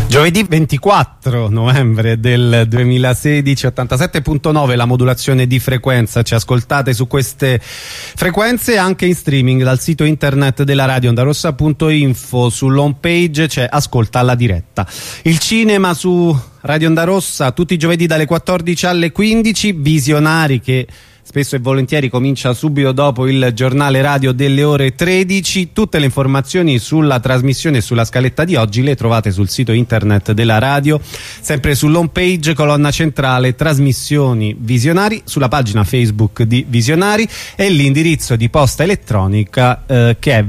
Giovedì 24 novembre del 2016, 87.9 la modulazione di frequenza. Ci ascoltate su queste frequenze anche in streaming dal sito internet della radio ondarossa.info. Sull'home page c'è Ascolta alla diretta. Il cinema su Radio Onda Rossa tutti i giovedì dalle 14 alle 15, Visionari che spesso e volentieri comincia subito dopo il giornale radio delle ore 13. Tutte le informazioni sulla trasmissione e sulla scaletta di oggi le trovate sul sito internet della radio, sempre sull'home page, colonna centrale trasmissioni Visionari, sulla pagina Facebook di Visionari e l'indirizzo di posta elettronica che è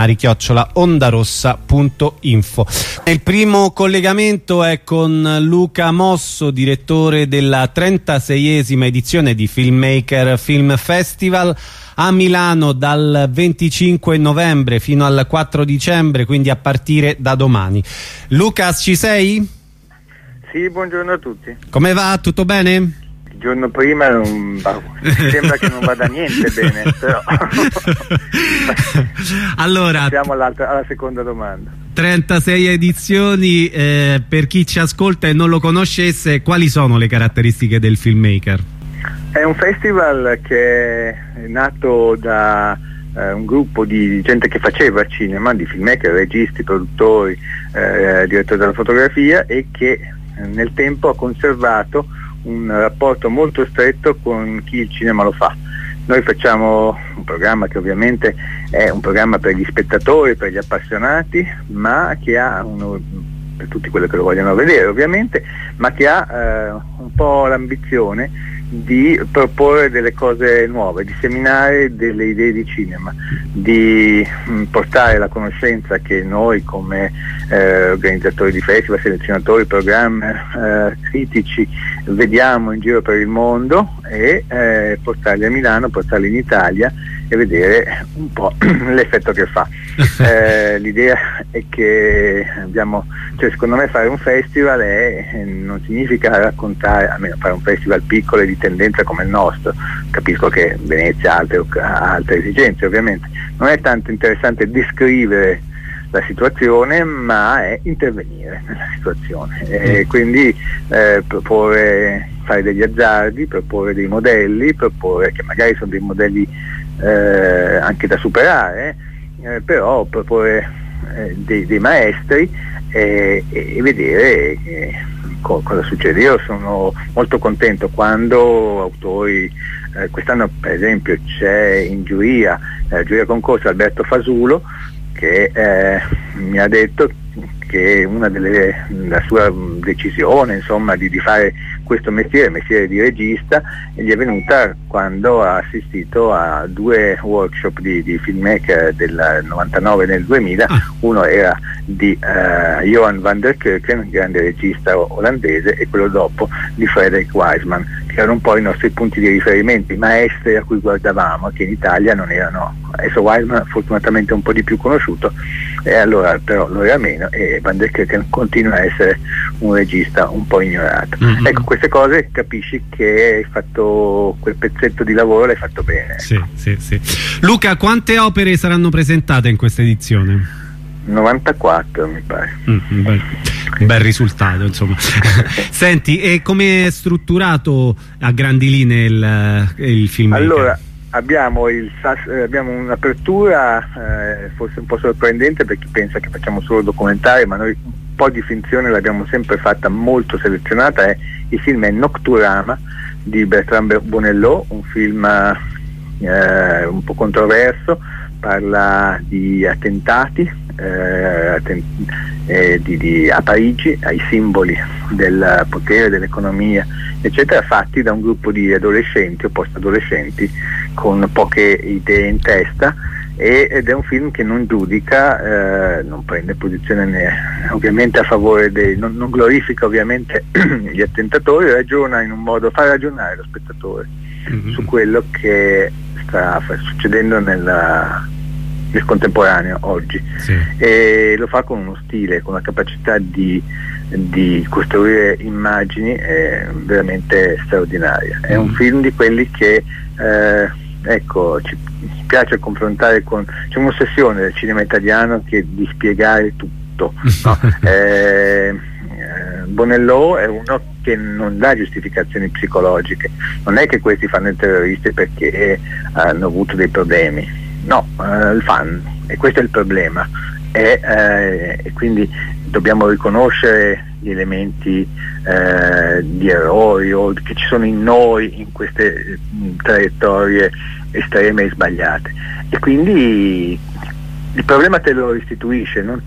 visionari@ondarossa.info. Il primo collegamento è con Luca Mosso, direttore della 36esima edizione di Filmmaker Film Festival a Milano dal 25 novembre fino al 4 dicembre, quindi a partire da domani. Lucas, ci sei? Sì, buongiorno a tutti. Come va? Tutto bene? Il giorno prima sembra che non vada niente bene, però allora passiamo alla seconda domanda. 36 edizioni, per chi ci ascolta e non lo conoscesse, quali sono le caratteristiche del Filmmaker? È un festival che è nato da un gruppo di gente che faceva cinema, di filmmaker, registi, produttori, direttori della fotografia, e che nel tempo ha conservato un rapporto molto stretto con chi il cinema lo fa. Noi facciamo un programma che ovviamente è un programma per gli spettatori, per gli appassionati, ma che ha per tutti quelli che lo vogliono vedere ovviamente, ma che ha un po' l'ambizione di proporre delle cose nuove, di seminare delle idee di cinema, di portare la conoscenza che noi come organizzatori di festival, selezionatori, programmer, critici vediamo in giro per il mondo e portarli a Milano, portarli in Italia e vedere un po' l'effetto che fa. L'idea è che secondo me fare un festival non significa raccontare, almeno fare un festival piccolo e di tendenza come il nostro. Capisco che Venezia ha altre esigenze, ovviamente non è tanto interessante descrivere la situazione, ma è intervenire nella situazione e quindi proporre, fare degli azzardi, proporre dei modelli, proporre che magari sono dei modelli anche da superare, però proporre dei maestri e vedere cosa succede. Io sono molto contento quando autori, quest'anno per esempio c'è in giuria concorso Alberto Fasulo, che mi ha detto che la sua decisione insomma di fare questo mestiere di regista gli è venuta quando ha assistito a 2 workshop di filmmaker del 99 e nel 2000. Uno era di Johan van der Keuken, grande regista olandese, e quello dopo di Frederick Wiseman, che erano un po' i nostri punti di riferimento, i maestri a cui guardavamo, che in Italia non erano. Adesso Wiseman fortunatamente è un po' di più conosciuto, e allora però lo era meno, e Van der Keuken continua a essere un regista un po' ignorato. Ecco, queste cose capisci che hai fatto quel pezzetto di lavoro, l'hai fatto bene. Sì. Luca, quante opere saranno presentate in questa edizione? 94 mi pare. Un bel risultato insomma. Senti, e come è strutturato a grandi linee il film? Allora, abbiamo un'apertura forse un po' sorprendente per chi pensa che facciamo solo documentari, ma noi un po' di finzione l'abbiamo sempre fatta molto selezionata. Il film è Nocturama di Bertrand Bonello, un film un po' controverso, parla di attentati a Parigi, ai simboli del potere, dell'economia eccetera, fatti da un gruppo di adolescenti o post-adolescenti con poche idee in testa, ed è un film che non giudica, non prende posizione ovviamente a favore non glorifica ovviamente gli attentatori, ragiona in un modo, fa ragionare lo spettatore su quello che sta succedendo nel contemporaneo oggi, e lo fa con uno stile, con una capacità di costruire immagini veramente straordinaria. È un film di quelli che ci piace confrontare con, c'è un'ossessione del cinema italiano che di spiegare tutto, no? Bonello è uno che non dà giustificazioni psicologiche, non è che questi fanno i terroristi perché hanno avuto dei problemi, no, il fanno, e questo è il problema, e quindi dobbiamo riconoscere gli elementi di errori o che ci sono in noi in queste traiettorie estreme e sbagliate, e quindi il problema te lo restituisce, non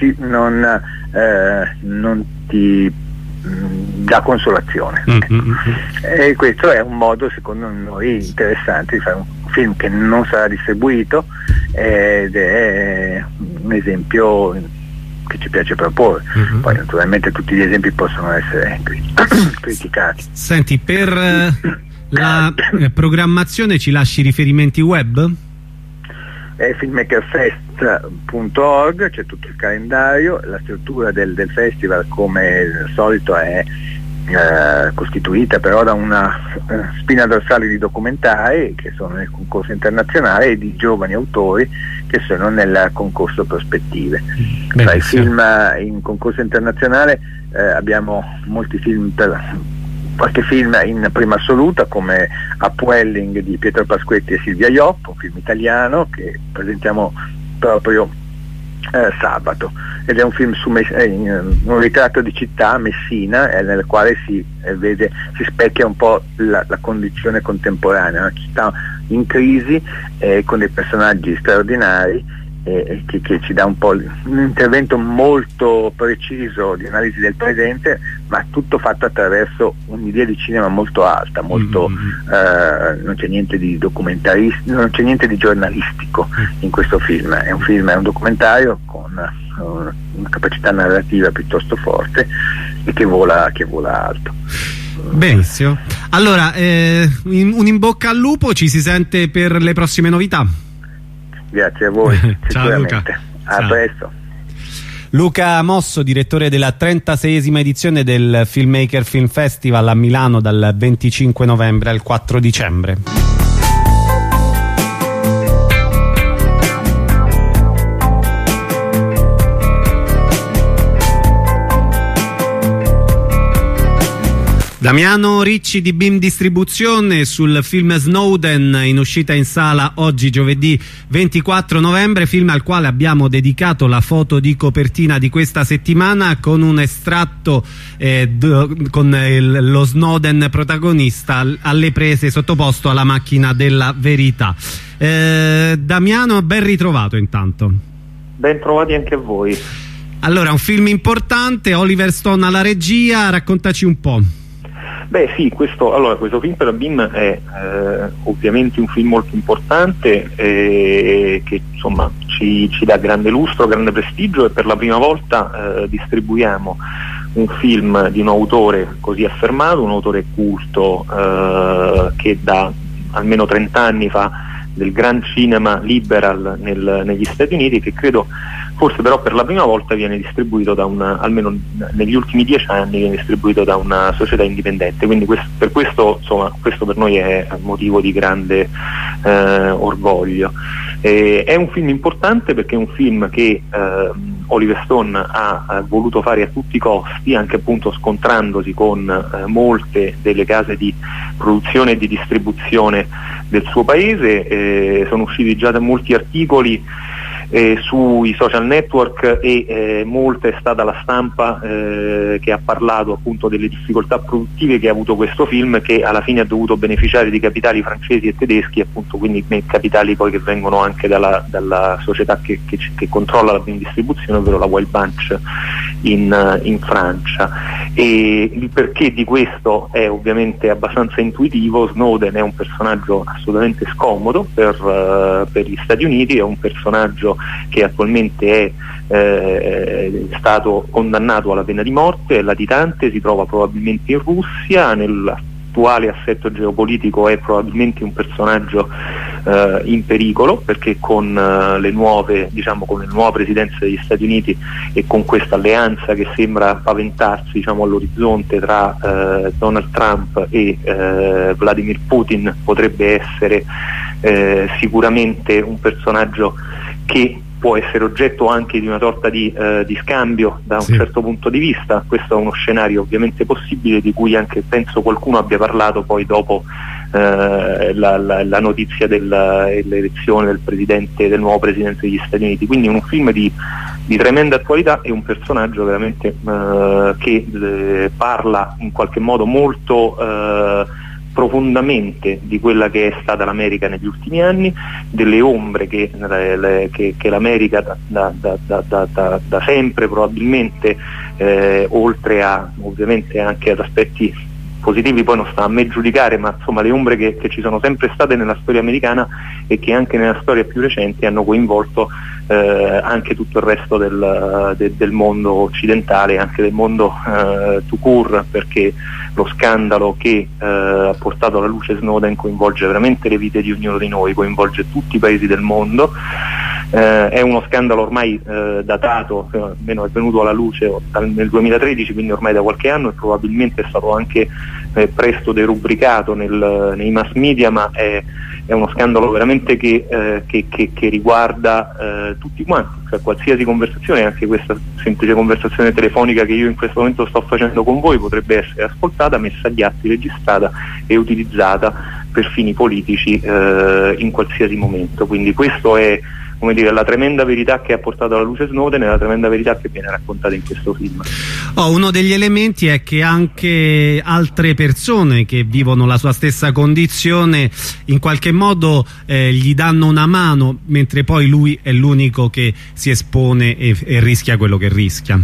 ti dà consolazione. E questo è un modo secondo noi interessante di fare un film che non sarà distribuito, ed è un esempio che ci piace proporre. Poi naturalmente tutti gli esempi possono essere criticati. Senti, per la programmazione ci lasci riferimenti web? Filmmakerfest.org, c'è tutto il calendario, la struttura del festival come al solito è costituita però da una spina dorsale di documentari che sono nel concorso internazionale e di giovani autori che sono nel concorso Prospettive. Tra i film in concorso internazionale abbiamo molti film, qualche film in prima assoluta come Upwelling di Pietro Pasquetti e Silvia Ioppo, un film italiano che presentiamo proprio sabato, ed è un film su un ritratto di città, Messina, nel quale si specchia un po' la condizione contemporanea, una città in crisi con dei personaggi straordinari, che ci dà un po' un intervento molto preciso di analisi del presente, ma tutto fatto attraverso un'idea di cinema molto alta, molto non c'è niente di documentaristico, non c'è niente di giornalistico in questo film. È un documentario con una capacità narrativa piuttosto forte e che vola alto. Benissimo. Allora, un in bocca al lupo, ci si sente per le prossime novità. Grazie a voi. Ciao Luca. A presto. Luca Mosso, direttore della 36esima edizione del Filmmaker Film Festival a Milano dal 25 novembre al 4 dicembre. Damiano Ricci di Beam Distribuzione sul film Snowden, in uscita in sala oggi giovedì 24 novembre, film al quale abbiamo dedicato la foto di copertina di questa settimana con un estratto con lo Snowden protagonista alle prese sottoposto alla macchina della verità. Damiano, ben ritrovato intanto. Ben trovati anche a voi. Allora, un film importante, Oliver Stone alla regia, raccontaci un po'. Beh sì, questo film per la BIM è ovviamente un film molto importante che insomma ci dà grande lustro, grande prestigio, e per la prima volta distribuiamo un film di un autore così affermato, un autore culto che da almeno 30 anni fa del gran cinema liberal negli Stati Uniti, che credo forse però per la prima volta viene distribuito almeno negli ultimi 10 anni viene distribuito da una società indipendente, quindi questo per noi è motivo di grande orgoglio. È un film importante perché è un film che Oliver Stone ha voluto fare a tutti i costi, anche appunto scontrandosi con molte delle case di produzione e di distribuzione del suo paese. Sono usciti già da molti articoli sui social network e molta è stata la stampa che ha parlato appunto delle difficoltà produttive che ha avuto questo film, che alla fine ha dovuto beneficiare di capitali francesi e tedeschi, appunto, quindi capitali poi che vengono anche dalla società che controlla la distribuzione, ovvero la Wild Bunch in Francia. E il perché di questo è ovviamente abbastanza intuitivo. Snowden è un personaggio assolutamente scomodo per gli Stati Uniti, è un personaggio che attualmente è stato condannato alla pena di morte, è latitante, si trova probabilmente in Russia, nell'attuale assetto geopolitico è probabilmente un personaggio in pericolo, perché con le nuove presidenze degli Stati Uniti e con questa alleanza che sembra paventarsi all'orizzonte tra Donald Trump e Vladimir Putin, potrebbe essere sicuramente un personaggio che può essere oggetto anche di una sorta di scambio da un certo punto di vista. Questo è uno scenario ovviamente possibile, di cui anche penso qualcuno abbia parlato poi dopo la notizia dell'elezione del nuovo presidente degli Stati Uniti. Quindi un film di tremenda attualità e un personaggio veramente che parla in qualche modo molto profondamente di quella che è stata l'America negli ultimi anni, delle ombre che l'America da sempre probabilmente, oltre a ovviamente anche ad aspetti positivi, poi non sta a me giudicare, ma insomma le ombre che ci sono sempre state nella storia americana e che anche nella storia più recente hanno coinvolto anche tutto il resto del mondo occidentale, anche del mondo tout court, perché lo scandalo che ha portato alla luce Snowden coinvolge veramente le vite di ognuno di noi, coinvolge tutti i paesi del mondo. È uno scandalo ormai datato, almeno è venuto alla luce nel 2013, quindi ormai da qualche anno, e probabilmente è stato anche presto derubricato nei mass media, ma è uno scandalo veramente che riguarda tutti quanti, cioè qualsiasi conversazione, anche questa semplice conversazione telefonica che io in questo momento sto facendo con voi, potrebbe essere ascoltata, messa agli atti, registrata e utilizzata per fini politici in qualsiasi momento. Quindi questo è, come dire, la tremenda verità che ha portato alla luce Snowden e la tremenda verità che viene raccontata in questo film. Uno degli elementi è che anche altre persone che vivono la sua stessa condizione in qualche modo gli danno una mano, mentre poi lui è l'unico che si espone e rischia quello che rischia.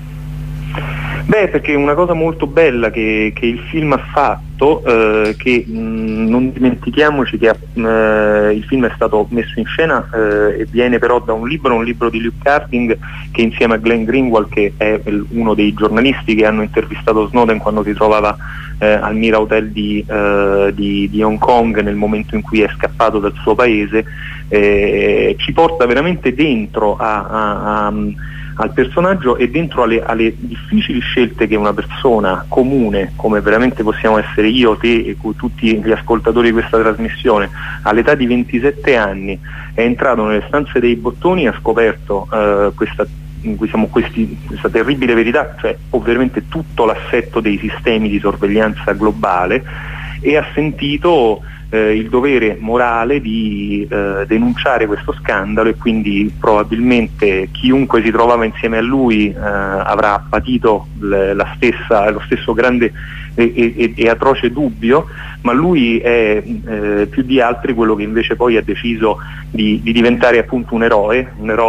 Beh, perché una cosa molto bella che il film ha fatto, che non dimentichiamoci che il film è stato messo in scena e viene però da un libro di Luke Harding, che insieme a Glenn Greenwald, che è uno dei giornalisti che hanno intervistato Snowden quando si trovava al Mira Hotel di Hong Kong nel momento in cui è scappato dal suo paese, ci porta veramente dentro al personaggio e dentro alle difficili scelte che una persona comune, come veramente possiamo essere io, te e tutti gli ascoltatori di questa trasmissione, all'età di 27 anni è entrato nelle stanze dei bottoni e ha scoperto questa terribile verità, cioè ovviamente tutto l'assetto dei sistemi di sorveglianza globale, e ha sentito il dovere morale di denunciare questo scandalo, e quindi probabilmente chiunque si trovava insieme a lui avrà patito lo stesso grande e atroce dubbio, ma lui è più di altri quello che invece poi ha deciso di diventare appunto un eroe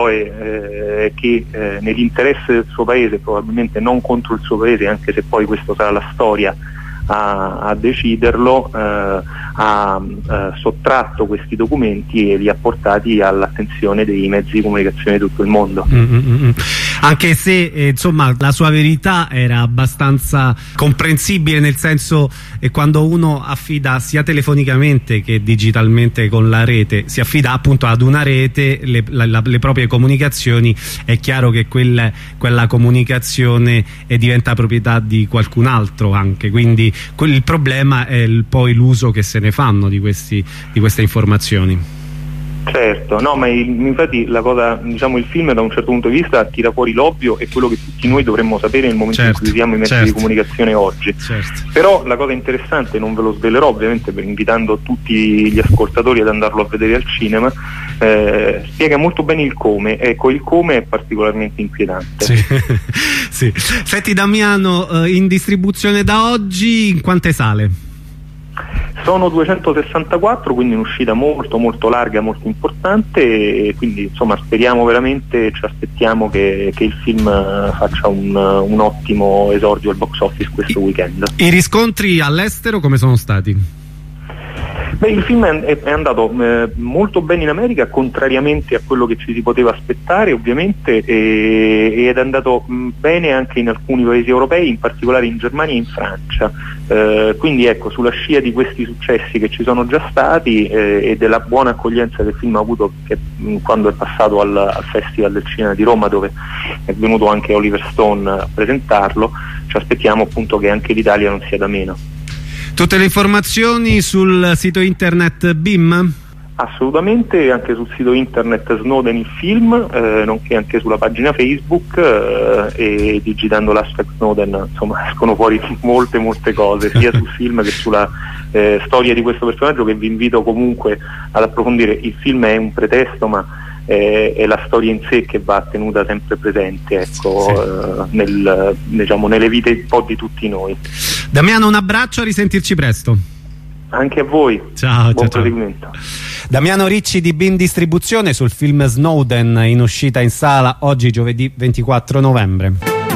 che nell'interesse del suo paese, probabilmente non contro il suo paese, anche se poi questo sarà la storia a deciderlo, ha sottratto questi documenti e li ha portati all'attenzione dei mezzi di comunicazione di tutto il mondo. Anche se insomma la sua verità era abbastanza comprensibile, nel senso quando uno affida sia telefonicamente che digitalmente con la rete, si affida appunto ad una rete le proprie comunicazioni, è chiaro che quella comunicazione diventa proprietà di qualcun altro anche, quindi il problema è poi l'uso che se ne fanno di queste informazioni. Certo, no, ma infatti la cosa, diciamo, il film da un certo punto di vista tira fuori l'ovvio e quello che tutti noi dovremmo sapere nel momento in cui usiamo i mezzi di comunicazione oggi. Però la cosa interessante, non ve lo svelerò ovviamente, invitando tutti gli ascoltatori ad andarlo a vedere al cinema, spiega molto bene il come. Ecco, il come è particolarmente inquietante. Sì. Senti Damiano, in distribuzione da oggi in quante sale? Sono 264, quindi un'uscita molto molto larga, molto importante, e quindi insomma speriamo veramente, ci aspettiamo che il film faccia un ottimo esordio al box office questo weekend. I riscontri all'estero come sono stati? Beh, il film è andato molto bene in America, contrariamente a quello che ci si poteva aspettare ovviamente, ed è andato bene anche in alcuni paesi europei, in particolare in Germania e in Francia. Quindi ecco, sulla scia di questi successi che ci sono già stati e della buona accoglienza che il film ha avuto quando è passato al Festival del Cinema di Roma, dove è venuto anche Oliver Stone a presentarlo, ci aspettiamo appunto che anche l'Italia non sia da meno. Tutte le informazioni sul sito internet BIM? Assolutamente, anche sul sito internet Snowden il film, nonché anche sulla pagina Facebook, e digitando l'hashtag Snowden insomma escono fuori molte cose, sia sul film che sulla storia di questo personaggio, che vi invito comunque ad approfondire. Il film è un pretesto, ma è la storia in sé che va tenuta sempre presente, ecco, sì. Nelle vite un po' di tutti noi. Damiano, un abbraccio, a risentirci presto. Anche a voi, ciao, buon ciao, proseguimento. Damiano Ricci di Bin Distribuzione sul film Snowden, in uscita in sala oggi giovedì 24 novembre.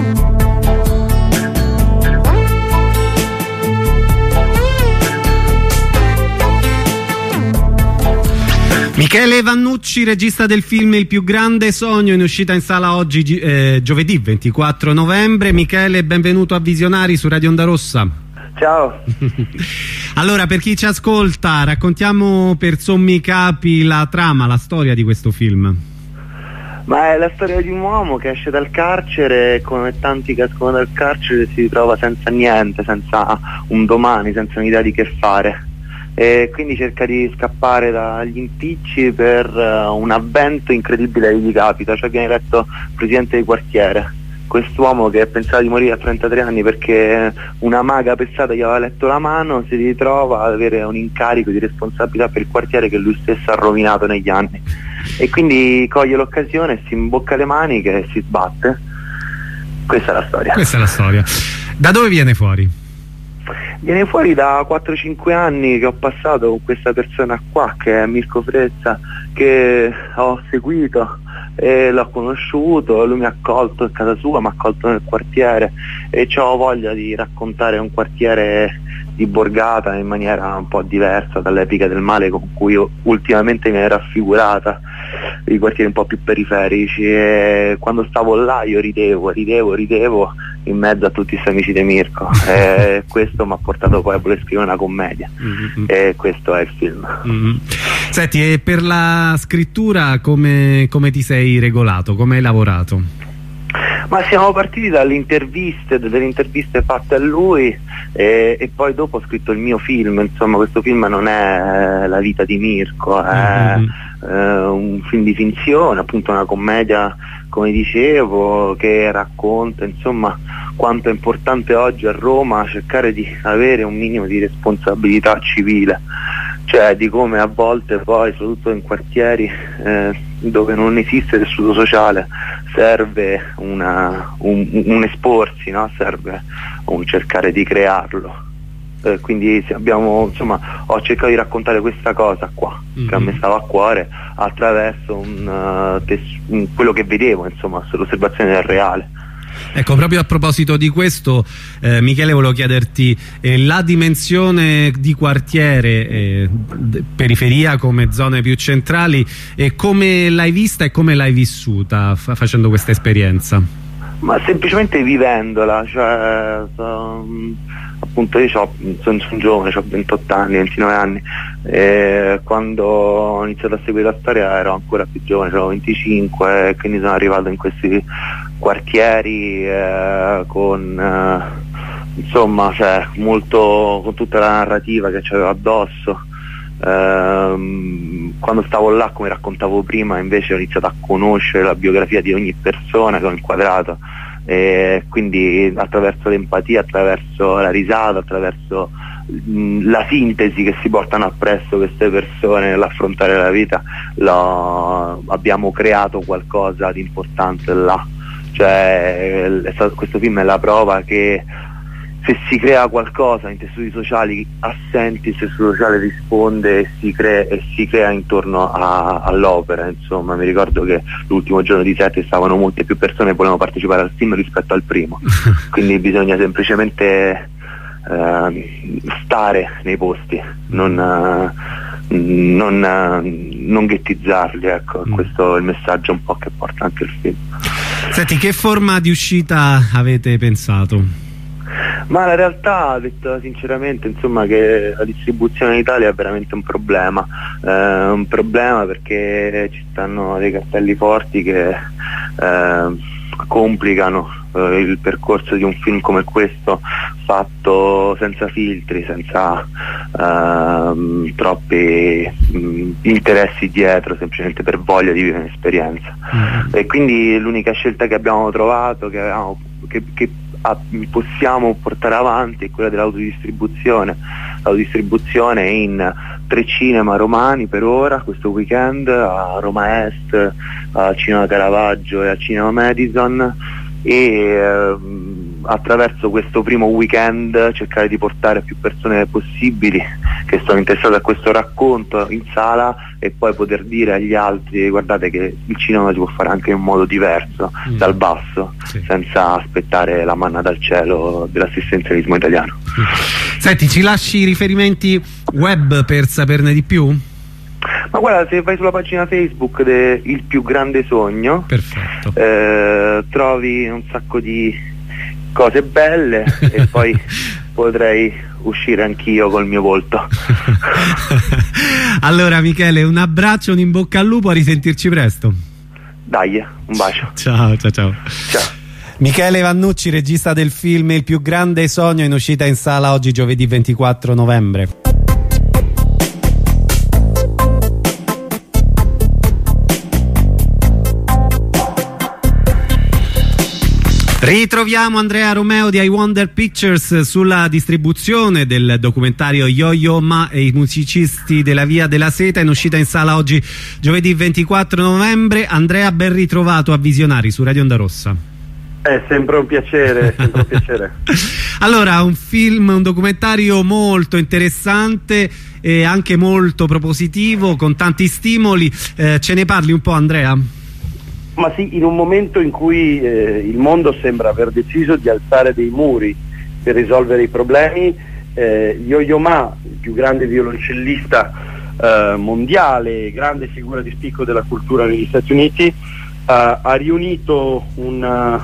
Michele Vannucci, regista del film Il più grande sogno, in uscita in sala oggi giovedì 24 novembre. Michele, benvenuto a Visionari su Radio Onda Rossa. Ciao. Allora, per chi ci ascolta, raccontiamo per sommi capi la trama, la storia di questo film. Ma è la storia di un uomo che esce dal carcere, come tanti che escono dal carcere si ritrova senza niente, senza un domani, senza un'idea di che fare, e quindi cerca di scappare dagli impicci per un avvento incredibile che gli capita, cioè viene eletto presidente di quartiere. Quest'uomo che pensava di morire a 33 anni perché una maga pessata gli aveva letto la mano, si ritrova ad avere un incarico di responsabilità per il quartiere che lui stesso ha rovinato negli anni, e quindi coglie l'occasione, si imbocca le maniche e si sbatte. Questa è la storia. Questa è la storia. Da dove viene fuori? Viene fuori da 4-5 anni che ho passato con questa persona qua, che è Mirko Frezza, che ho seguito e l'ho conosciuto, lui mi ha accolto in casa sua, mi ha accolto nel quartiere, e ho voglia di raccontare un quartiere di borgata in maniera un po' diversa dall'epica del male con cui ultimamente mi è raffigurata, i quartieri un po' più periferici, e quando stavo là io ridevo in mezzo a tutti questi amici di Mirko, e questo mi ha portato poi a voler scrivere una commedia, e questo è il film. Senti, e per la scrittura come ti sei regolato, come hai lavorato? Ma siamo partiti delle interviste fatte a lui, e poi dopo ho scritto il mio film. Insomma, questo film non è la vita di Mirko, è un film di finzione, appunto una commedia, come dicevo, che racconta insomma quanto è importante oggi a Roma cercare di avere un minimo di responsabilità civile, cioè di come a volte poi, soprattutto in quartieri dove non esiste tessuto sociale, serve un esporsi, no? Serve un cercare di crearlo. Quindi ho cercato di raccontare questa cosa qua, che a me stava a cuore, attraverso quello che vedevo, insomma, sull'osservazione del reale. Ecco, proprio a proposito di questo, Michele, volevo chiederti la dimensione di quartiere, periferia come zone più centrali, come l'hai vista e come l'hai vissuta facendo questa esperienza? Ma semplicemente vivendola, cioè appunto io sono giovane, ho 28 anni, 29 anni, e quando ho iniziato a seguire la storia ero ancora più giovane, avevo 25, e quindi sono arrivato in questi quartieri con insomma, cioè, molto, con tutta la narrativa che c'avevo addosso. Quando stavo là, come raccontavo prima, invece ho iniziato a conoscere la biografia di ogni persona che ho inquadrato, e quindi attraverso l'empatia, attraverso la risata, attraverso la sintesi che si portano appresso queste persone nell'affrontare la vita, abbiamo creato qualcosa di importante là. Cioè, questo film è la prova che se si crea qualcosa in tessuti sociali assenti, il tessuto sociale risponde e si crea intorno all'opera. Insomma, mi ricordo che l'ultimo giorno di set stavano molte più persone che volevano partecipare al film rispetto al primo, quindi bisogna semplicemente stare nei posti, non ghettizzarli, ecco. Questo è il messaggio un po' che porta anche il film. Senti, che forma di uscita avete pensato? Ma la realtà, detto sinceramente, insomma, che la distribuzione in Italia è veramente un problema perché ci stanno dei cartelli forti che complicano il percorso di un film come questo, fatto senza filtri, senza troppi interessi dietro, semplicemente per voglia di vivere un'esperienza. E quindi l'unica scelta che abbiamo trovato, che possiamo portare avanti, è quella dell'autodistribuzione. L'autodistribuzione è in 3 cinema romani per ora, questo weekend, a Roma Est, al Cinema Caravaggio e al Cinema Madison, e attraverso questo primo weekend cercare di portare più persone possibili che sono interessate a questo racconto in sala, e poi poter dire agli altri: guardate che il cinema si può fare anche in un modo diverso, dal basso, senza aspettare la manna dal cielo dell'assistenzialismo italiano. Senti, ci lasci i riferimenti web per saperne di più? Ma guarda, se vai sulla pagina Facebook Il più grande sogno, perfetto, trovi un sacco di cose belle e poi potrei uscire anch'io col mio volto. Allora Michele, un abbraccio, un in bocca al lupo, a risentirci presto. Dai, un bacio. Ciao. Ciao. Michele Vannucci, regista del film Il più grande sogno, in uscita in sala oggi, giovedì 24 novembre. Ritroviamo Andrea Romeo di I Wonder Pictures sulla distribuzione del documentario Yo-Yo Ma e i musicisti della Via della Seta, in uscita in sala oggi giovedì 24 novembre. Andrea, ben ritrovato a Visionari su Radio Onda Rossa. È sempre un piacere, sempre un piacere. Allora, un documentario molto interessante e anche molto propositivo, con tanti stimoli. Ce ne parli un po', Andrea? Ma sì, in un momento in cui il mondo sembra aver deciso di alzare dei muri per risolvere i problemi, Yo-Yo Ma, il più grande violoncellista mondiale, grande figura di spicco della cultura negli Stati Uniti, ha riunito una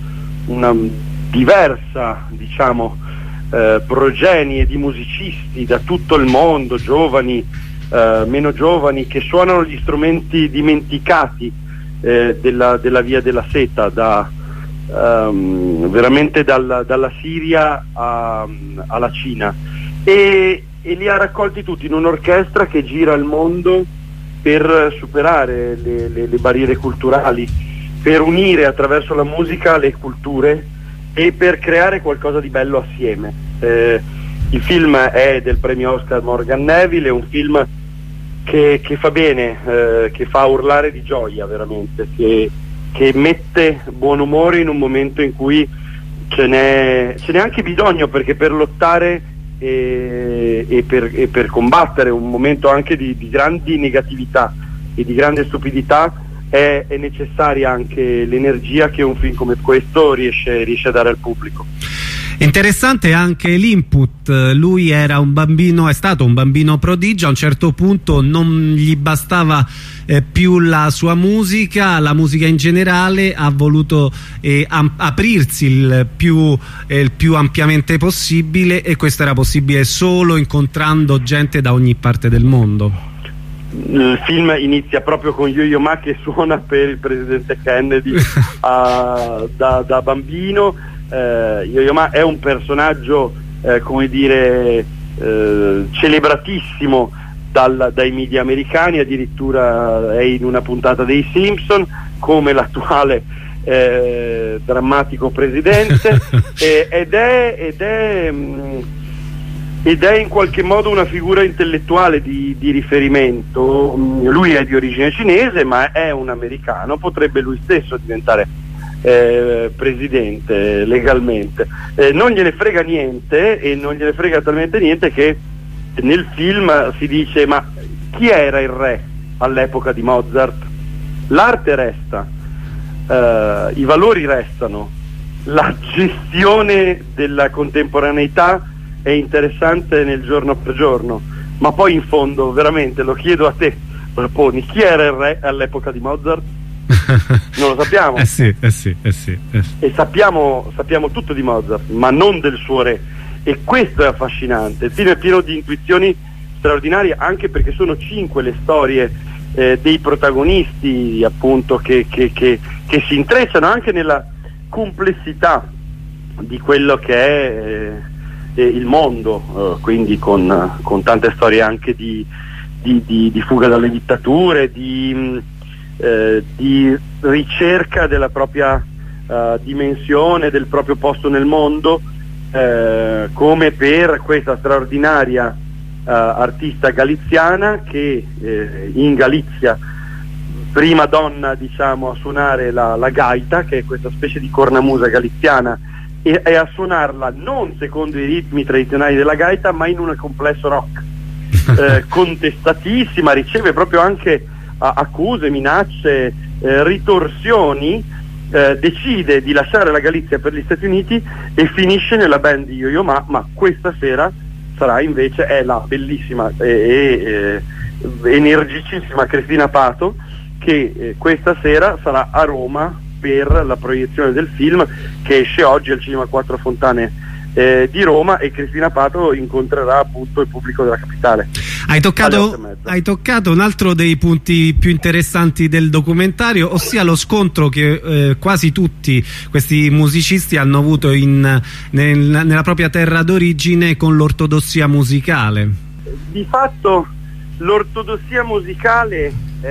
diversa, diciamo, progenie di musicisti da tutto il mondo, giovani, meno giovani, che suonano gli strumenti dimenticati della Via della Seta, veramente dalla Siria alla Cina, e li ha raccolti tutti in un'orchestra che gira il mondo per superare le barriere culturali, per unire attraverso la musica le culture e per creare qualcosa di bello assieme. Il film è del premio Oscar Morgan Neville, è un film che fa bene, che fa urlare di gioia veramente, che mette buon umore in un momento in cui ce n'è anche bisogno, perché per lottare e per combattere un momento anche di grandi negatività e di grande stupidità è necessaria anche l'energia che un film come questo riesce a dare al pubblico. Interessante anche l'input. Lui era un bambino, è stato un bambino prodigio. A un certo punto non gli bastava più la sua musica, la musica in generale, ha voluto aprirsi il più ampiamente possibile, e questo era possibile solo incontrando gente da ogni parte del mondo. Il film inizia proprio con Yo-Yo Ma che suona per il presidente Kennedy da bambino. Yo-Yo Ma è un personaggio come dire celebratissimo dai media americani, addirittura è in una puntata dei Simpson come l'attuale drammatico presidente, ed è in qualche modo una figura intellettuale di riferimento. Lui è di origine cinese, ma è un americano, potrebbe lui stesso diventare presidente legalmente. Non gliene frega niente, e non gliene frega talmente niente che nel film si dice: ma chi era il re all'epoca di Mozart? L'arte resta, i valori restano, la gestione della contemporaneità è interessante nel giorno per giorno, ma poi in fondo, veramente lo chiedo a te, lo poni, chi era il re all'epoca di Mozart? Non lo sappiamo. Sì. E sappiamo tutto di Mozart, ma non del suo re, e questo è affascinante. Il film è pieno di intuizioni straordinarie, anche perché sono 5 le storie dei protagonisti, appunto, che si intrecciano anche complessità di quello che è il mondo, quindi con tante storie anche di fuga dalle dittature, di ricerca della propria dimensione, del proprio posto nel mondo, come per questa straordinaria artista galiziana che in Galizia, prima donna diciamo a suonare la gaita, che è questa specie di cornamusa galiziana, e a suonarla non secondo i ritmi tradizionali della gaita ma in un complesso rock contestatissima, riceve proprio anche accuse, minacce, ritorsioni, decide di lasciare la Galizia per gli Stati Uniti e finisce nella band di Yo-Yo Ma questa sera sarà invece la bellissima e energicissima Cristina Pato, che questa sera sarà a Roma per la proiezione del film che esce oggi al Cinema Quattro Fontane di Roma, e Cristina Pato incontrerà appunto il pubblico della capitale. Hai toccato un altro dei punti più interessanti del documentario, ossia lo scontro che quasi tutti questi musicisti hanno avuto nella propria terra d'origine con l'ortodossia musicale. Di fatto l'ortodossia musicale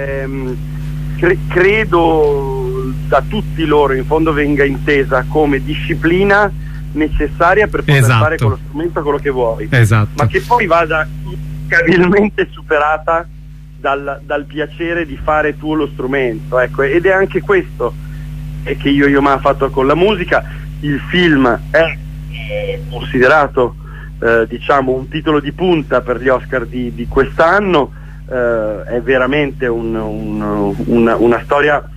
credo da tutti loro in fondo venga intesa come disciplina necessaria per poter fare con lo strumento quello che vuoi, ma che poi vada inevitabilmente superata dal piacere di fare tu lo strumento, ecco. Ed è anche questo che Yo-Yo Ma ha fatto con la musica. Il film è considerato diciamo un titolo di punta per gli Oscar di quest'anno, è veramente una storia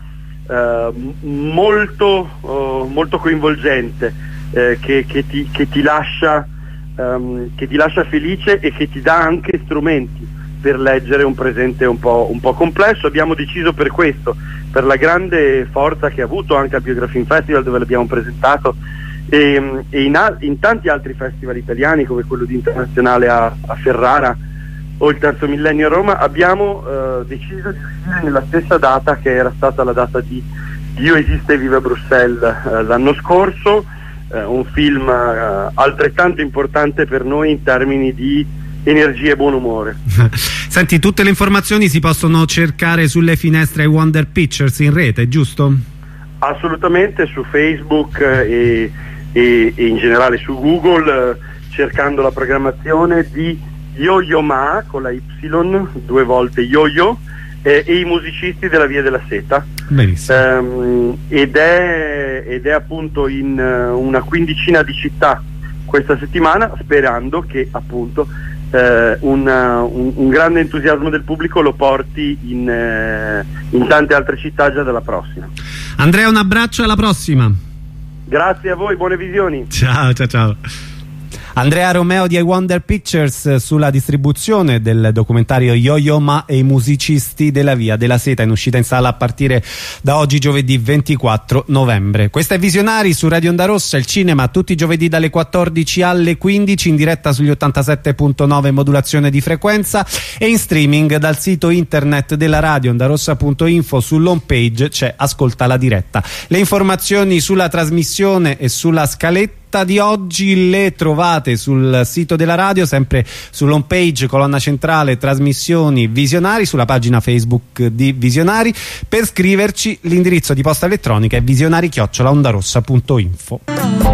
molto coinvolgente, che ti lascia felice e che ti dà anche strumenti per leggere un presente un po' complesso. Abbiamo deciso per questo, per la grande forza che ha avuto anche al Biography Film Festival, dove l'abbiamo presentato, e in tanti altri festival italiani come quello di Internazionale a Ferrara o il Terzo Millennio a Roma, abbiamo deciso di uscire nella stessa data che era stata la data di Dio esiste e vive a Bruxelles l'anno scorso, un film altrettanto importante per noi in termini di energia e buon umore. Senti, tutte le informazioni si possono cercare sulle finestre Wonder Pictures in rete, giusto? Assolutamente, su Facebook e in generale su Google, cercando la programmazione di Yo-Yo Ma con la Y, 2 volte Yo-Yo, e i musicisti della Via della Seta. Benissimo. Ed è appunto in una quindicina di città questa settimana, sperando che appunto un grande entusiasmo del pubblico lo porti in tante altre città già dalla prossima. Andrea, un abbraccio, alla prossima. Grazie a voi, buone visioni. Ciao. Andrea Romeo di Wonder Pictures sulla distribuzione del documentario Yo-Yo Ma e i musicisti della Via della Seta, in uscita in sala a partire da oggi, giovedì 24 novembre. Questa è Visionari su Radio Onda Rossa, il cinema tutti i giovedì dalle 14 alle 15 in diretta sugli 87.9 modulazione di frequenza e in streaming dal sito internet della radio ondarossa.info. Sull'home page c'è Ascolta la diretta. Le informazioni sulla trasmissione e sulla scaletta di oggi le trovate sul sito della radio, sempre sull'home page, colonna centrale trasmissioni Visionari, sulla pagina Facebook di Visionari. Per scriverci l'indirizzo di posta elettronica è visionari@ondarossa.info.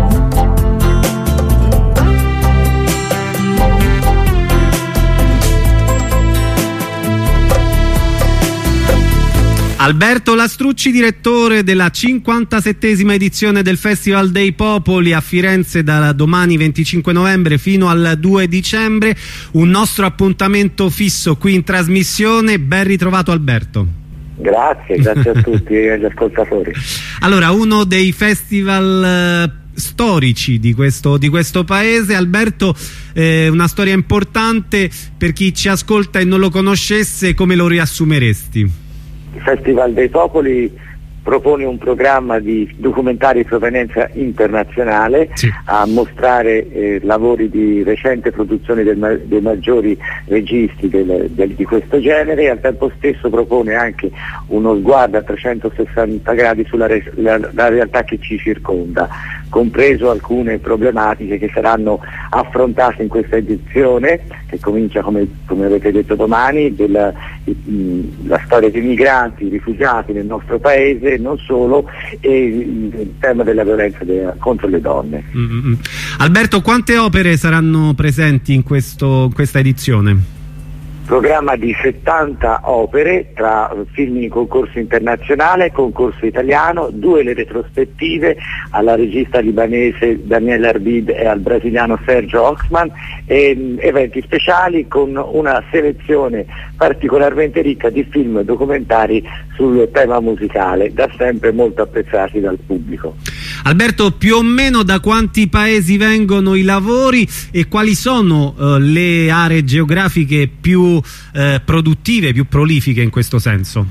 Alberto Lastrucci, direttore della 57esima edizione del Festival dei Popoli a Firenze da domani 25 novembre fino al 2 dicembre, un nostro appuntamento fisso qui in trasmissione. Ben ritrovato Alberto. Grazie a tutti gli ascoltatori. Allora, uno dei festival storici di questo paese, Alberto, una storia importante per chi ci ascolta e non lo conoscesse, come lo riassumeresti? Il Festival dei Popoli propone un programma di documentari di provenienza internazionale, sì, a mostrare lavori di recente produzione dei maggiori registi di questo genere, e al tempo stesso propone anche uno sguardo a 360 gradi sulla la realtà che ci circonda, compreso alcune problematiche che saranno affrontate in questa edizione, che comincia, come avete detto, domani, la storia dei migranti, rifugiati nel nostro paese, non solo, e il tema della violenza contro le donne. Alberto, quante opere saranno presenti in questa edizione? Programma di 70 opere, tra film in concorso internazionale, concorso italiano, 2 le retrospettive alla regista libanese Daniela Arbid e al brasiliano Sergio Oxman, e eventi speciali con una selezione particolarmente ricca di film documentari sul tema musicale, da sempre molto apprezzati dal pubblico. Alberto, più o meno da quanti paesi vengono i lavori e quali sono le aree geografiche più produttive, più prolifiche in questo senso?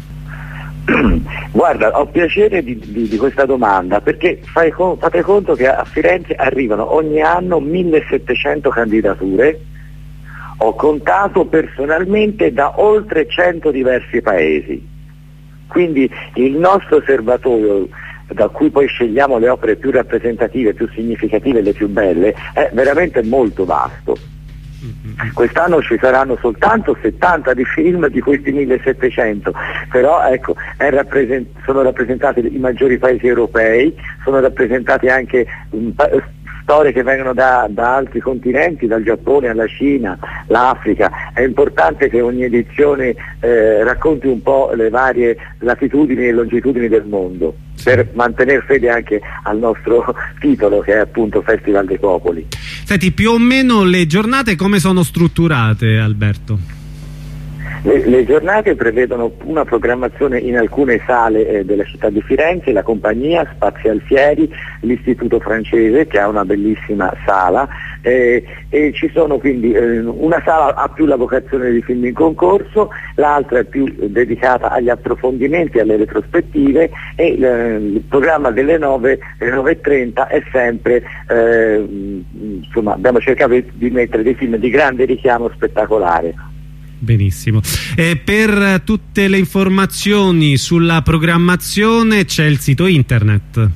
Guarda, ho piacere di questa domanda, perché fate conto che a Firenze arrivano ogni anno 1700 candidature. Ho contato personalmente da oltre 100 diversi paesi, quindi il nostro serbatoio, da cui poi scegliamo le opere più rappresentative, più significative e le più belle, è veramente molto vasto. Quest'anno ci saranno soltanto 70 di film di questi 1700, però ecco, sono rappresentati i maggiori paesi europei, sono rappresentati anche storie che vengono da altri continenti, dal Giappone alla Cina, l'Africa. È importante che ogni edizione racconti un po' le varie latitudini e longitudini del mondo, per mantenere fede anche al nostro titolo, che è appunto Festival dei Popoli. Senti, più o meno le giornate come sono strutturate, Alberto? Le giornate prevedono una programmazione in alcune sale della città di Firenze, la compagnia, Spazi Alfieri, l'Istituto Francese, che ha una bellissima sala, e ci sono quindi una sala ha più la vocazione di film in concorso, l'altra è più dedicata agli approfondimenti, alle retrospettive, e il programma delle 9:30 è sempre, insomma, abbiamo cercato di mettere dei film di grande richiamo spettacolare. Benissimo. Per tutte le informazioni sulla programmazione c'è il sito internet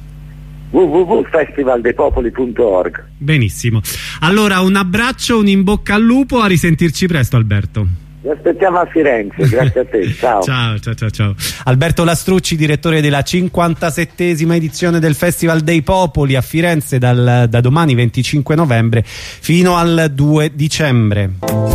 www.festivaldeipopoli.org. Benissimo. Allora, un abbraccio, un in bocca al lupo, a risentirci presto, Alberto. Vi aspettiamo a Firenze, grazie a te, ciao. Ciao. Alberto Lastrucci, direttore della 57esima edizione del Festival dei Popoli a Firenze da domani 25 novembre fino al 2 dicembre.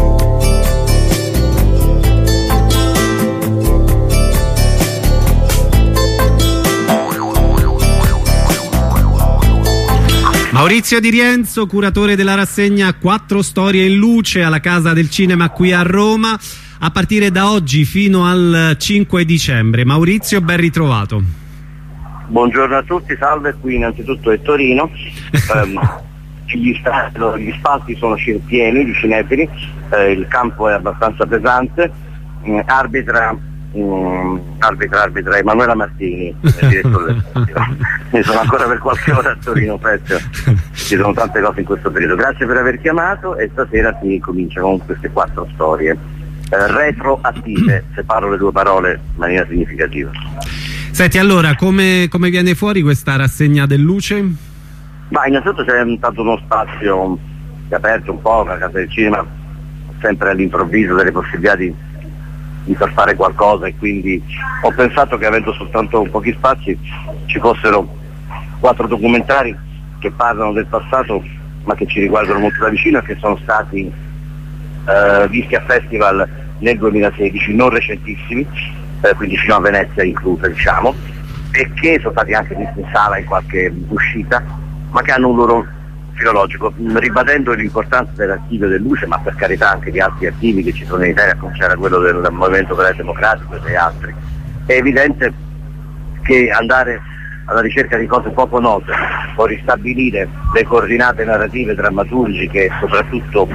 Maurizio Di Rienzo, curatore della rassegna 4 storie in luce alla Casa del Cinema qui a Roma, a partire da oggi fino al 5 dicembre. Maurizio, ben ritrovato. Buongiorno a tutti, salve, qui innanzitutto è Torino. Gli spalti sono pieni di cinefili, il campo è abbastanza pesante, arbitra Emanuela Martini, direttore del festival. Sono ancora per qualche ora a Torino Festival, ci sono tante cose in questo periodo. Grazie per aver chiamato, e stasera si comincia con queste 4 storie retroattive, se parlo le 2 parole in maniera significativa. Senti, allora, come viene fuori questa rassegna del luce? Ma innanzitutto c'è tanto uno spazio che è aperto un po', la Casa del Cinema sempre all'improvviso delle possibilità di far fare qualcosa, e quindi ho pensato che, avendo soltanto pochi spazi, ci fossero 4 documentari che parlano del passato ma che ci riguardano molto da vicino, e che sono stati visti a festival nel 2016, non recentissimi, quindi fino a Venezia inclusa, diciamo, e che sono stati anche visti in sala in qualche uscita, ma che hanno un loro filologico, ribadendo l'importanza dell'archivio del Luce, ma per carità anche di altri archivi che ci sono in Italia, a cominciare da quello del Movimento per il Democratico e altri. È evidente che andare alla ricerca di cose poco note o ristabilire le coordinate narrative, drammaturgiche e soprattutto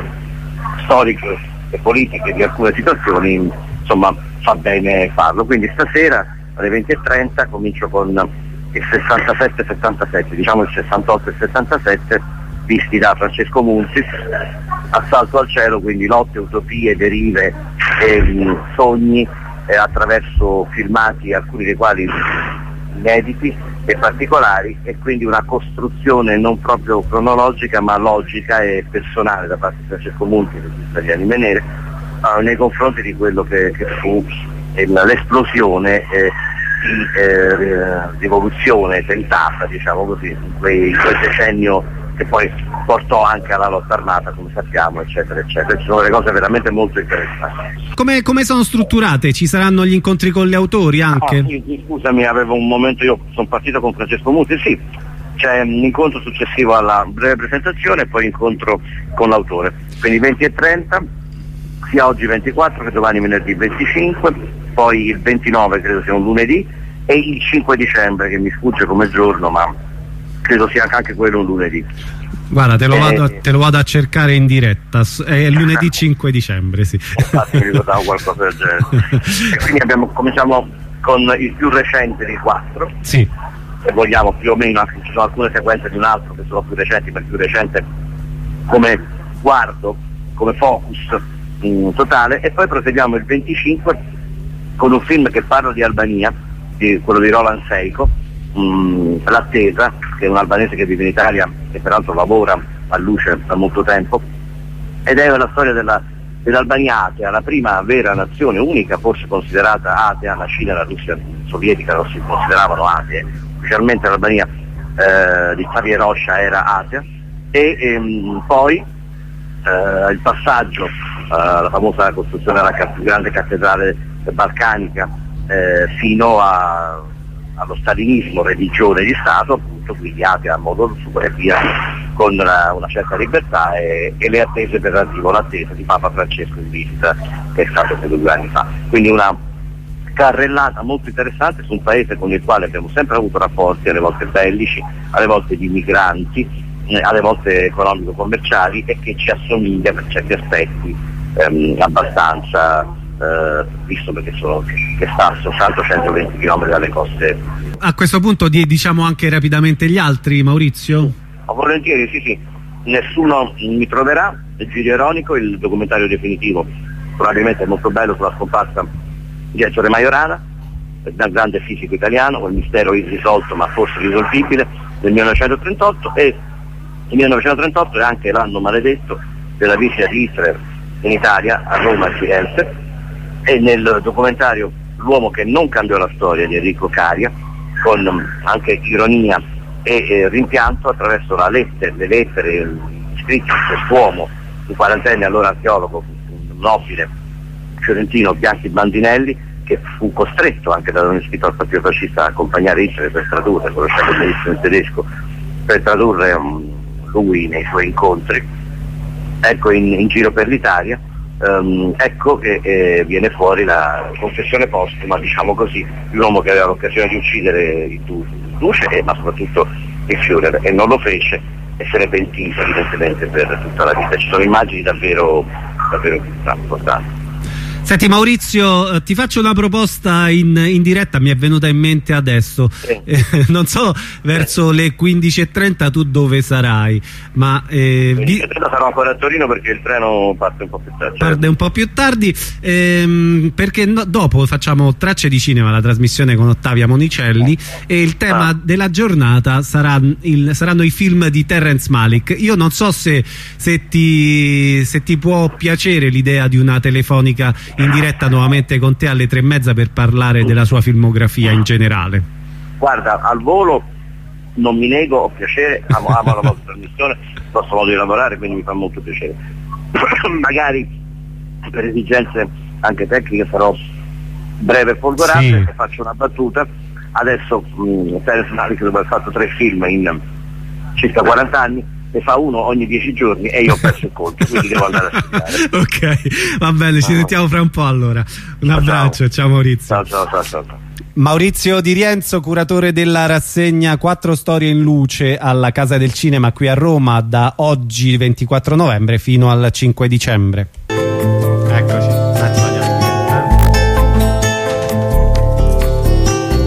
storiche e politiche di alcune situazioni, insomma, fa bene farlo. Quindi stasera alle 20:30 comincio con il 67-77, diciamo il 68 e 77, visti da Francesco Munzis, Assalto al cielo, quindi lotte, utopie, derive e sogni attraverso filmati, alcuni dei quali inediti e particolari, e quindi una costruzione non proprio cronologica ma logica e personale da parte di Francesco Munzis degli Anime Nere nei confronti di quello che fu l'esplosione di rivoluzione tentata, diciamo così, in quel decennio che poi portò anche alla lotta armata, come sappiamo, eccetera eccetera. Ci sono delle cose veramente molto interessanti. Come sono strutturate? Ci saranno gli incontri con gli autori anche? Sì, scusami, avevo un momento, io sono partito con Francesco Munzis, sì, c'è un incontro successivo alla breve presentazione e poi incontro con l'autore, quindi 20:30, sia oggi 24 che domani venerdì 25, poi il 29 credo sia un lunedì, e il 5 dicembre che mi sfugge come giorno, ma credo sia anche quello un lunedì. Guarda, te lo vado a cercare in diretta, è lunedì 5 dicembre, sì. Infatti mi ricordavo qualcosa del genere. E quindi cominciamo con il più recente dei 4, sì, se vogliamo, più o meno, anche ci sono alcune sequenze di un altro che sono più recenti, ma il più recente come guardo, come focus totale, e poi proseguiamo il 25 con un film che parla di Albania, quello di Roland Seiko, L'attesa, che è un albanese che vive in Italia e peraltro lavora a Luce da molto tempo, ed è la storia dell'Albania atea, la prima vera nazione unica forse considerata atea. La Cina e la Russia sovietica non si consideravano atee, ufficialmente l'Albania di Xavier Rocha era atea, e poi il passaggio alla famosa costruzione della più grande cattedrale balcanica fino allo stalinismo, religione di Stato, appunto, quindi atea a modo suo e via, con una certa libertà e le attese per l'arrivo, l'attesa di Papa Francesco in visita, che è stato credo 2 anni fa. Quindi una carrellata molto interessante su un paese con il quale abbiamo sempre avuto rapporti, alle volte bellici, alle volte di migranti, alle volte economico-commerciali, e che ci assomiglia per certi aspetti abbastanza, visto che sta a soltanto 120 km dalle coste. A questo punto diciamo anche rapidamente gli altri, Maurizio? Volentieri, sì. Nessuno mi troverà, il Giglio Ironico, il documentario definitivo, probabilmente è molto bello, sulla scomparsa di Ettore Majorana, da grande fisico italiano, quel mistero irrisolto ma forse risolvibile, del 1938, e il 1938 è anche l'anno maledetto della visita di Hitler in Italia, a Roma e Firenze, e nel documentario L'uomo che non cambiò la storia di Enrico Caria, con anche ironia e rimpianto attraverso le lettere scritte di quest'uomo, un quarantenne, allora archeologo, un nobile fiorentino, Bianchi Bandinelli, che fu costretto anche da un iscritto al partito fascista a accompagnare Hitler per tradurre, conoscendo benissimo il tedesco, per tradurre lui nei suoi incontri, ecco, in giro per l'Italia. Ecco che viene fuori la confessione postuma, diciamo così, di un uomo che aveva l'occasione di uccidere il duce, ma soprattutto il Führer, e non lo fece, e se ne pentì evidentemente per tutta la vita. Ci sono immagini davvero importanti. Senti Maurizio, ti faccio una proposta in diretta, mi è venuta in mente adesso, sì. Non so verso le 15:30 tu dove sarai, ma sarò ancora a Torino perché il treno parte un po' più tardi. Parte un po' più tardi, perché dopo facciamo Tracce di Cinema, la trasmissione con Ottavia Monicelli, e il tema della giornata saranno i film di Terrence Malick. Io non so se ti può piacere l'idea di una telefonica in diretta nuovamente con te alle 3:30 per parlare della sua filmografia in generale. Guarda, al volo non mi nego, ho piacere, amo la vostra trasmissione, il vostro modo di lavorare, quindi mi fa molto piacere. Magari per esigenze anche tecniche sarò breve e folgorante, sì. E faccio una battuta. Adesso Terrence Malick, dopo aver fatto 3 film in circa 40 anni, ne fa uno ogni 10 giorni e io ho perso il conto, quindi devo andare a studiare. Ok, va bene, ci sentiamo fra un po' allora. Un abbraccio, ciao Maurizio. Ciao. Maurizio Di Rienzo, curatore della rassegna 4 storie in luce alla Casa del Cinema qui a Roma, da oggi 24 novembre fino al 5 dicembre. Eccoci, un attimo andiamo.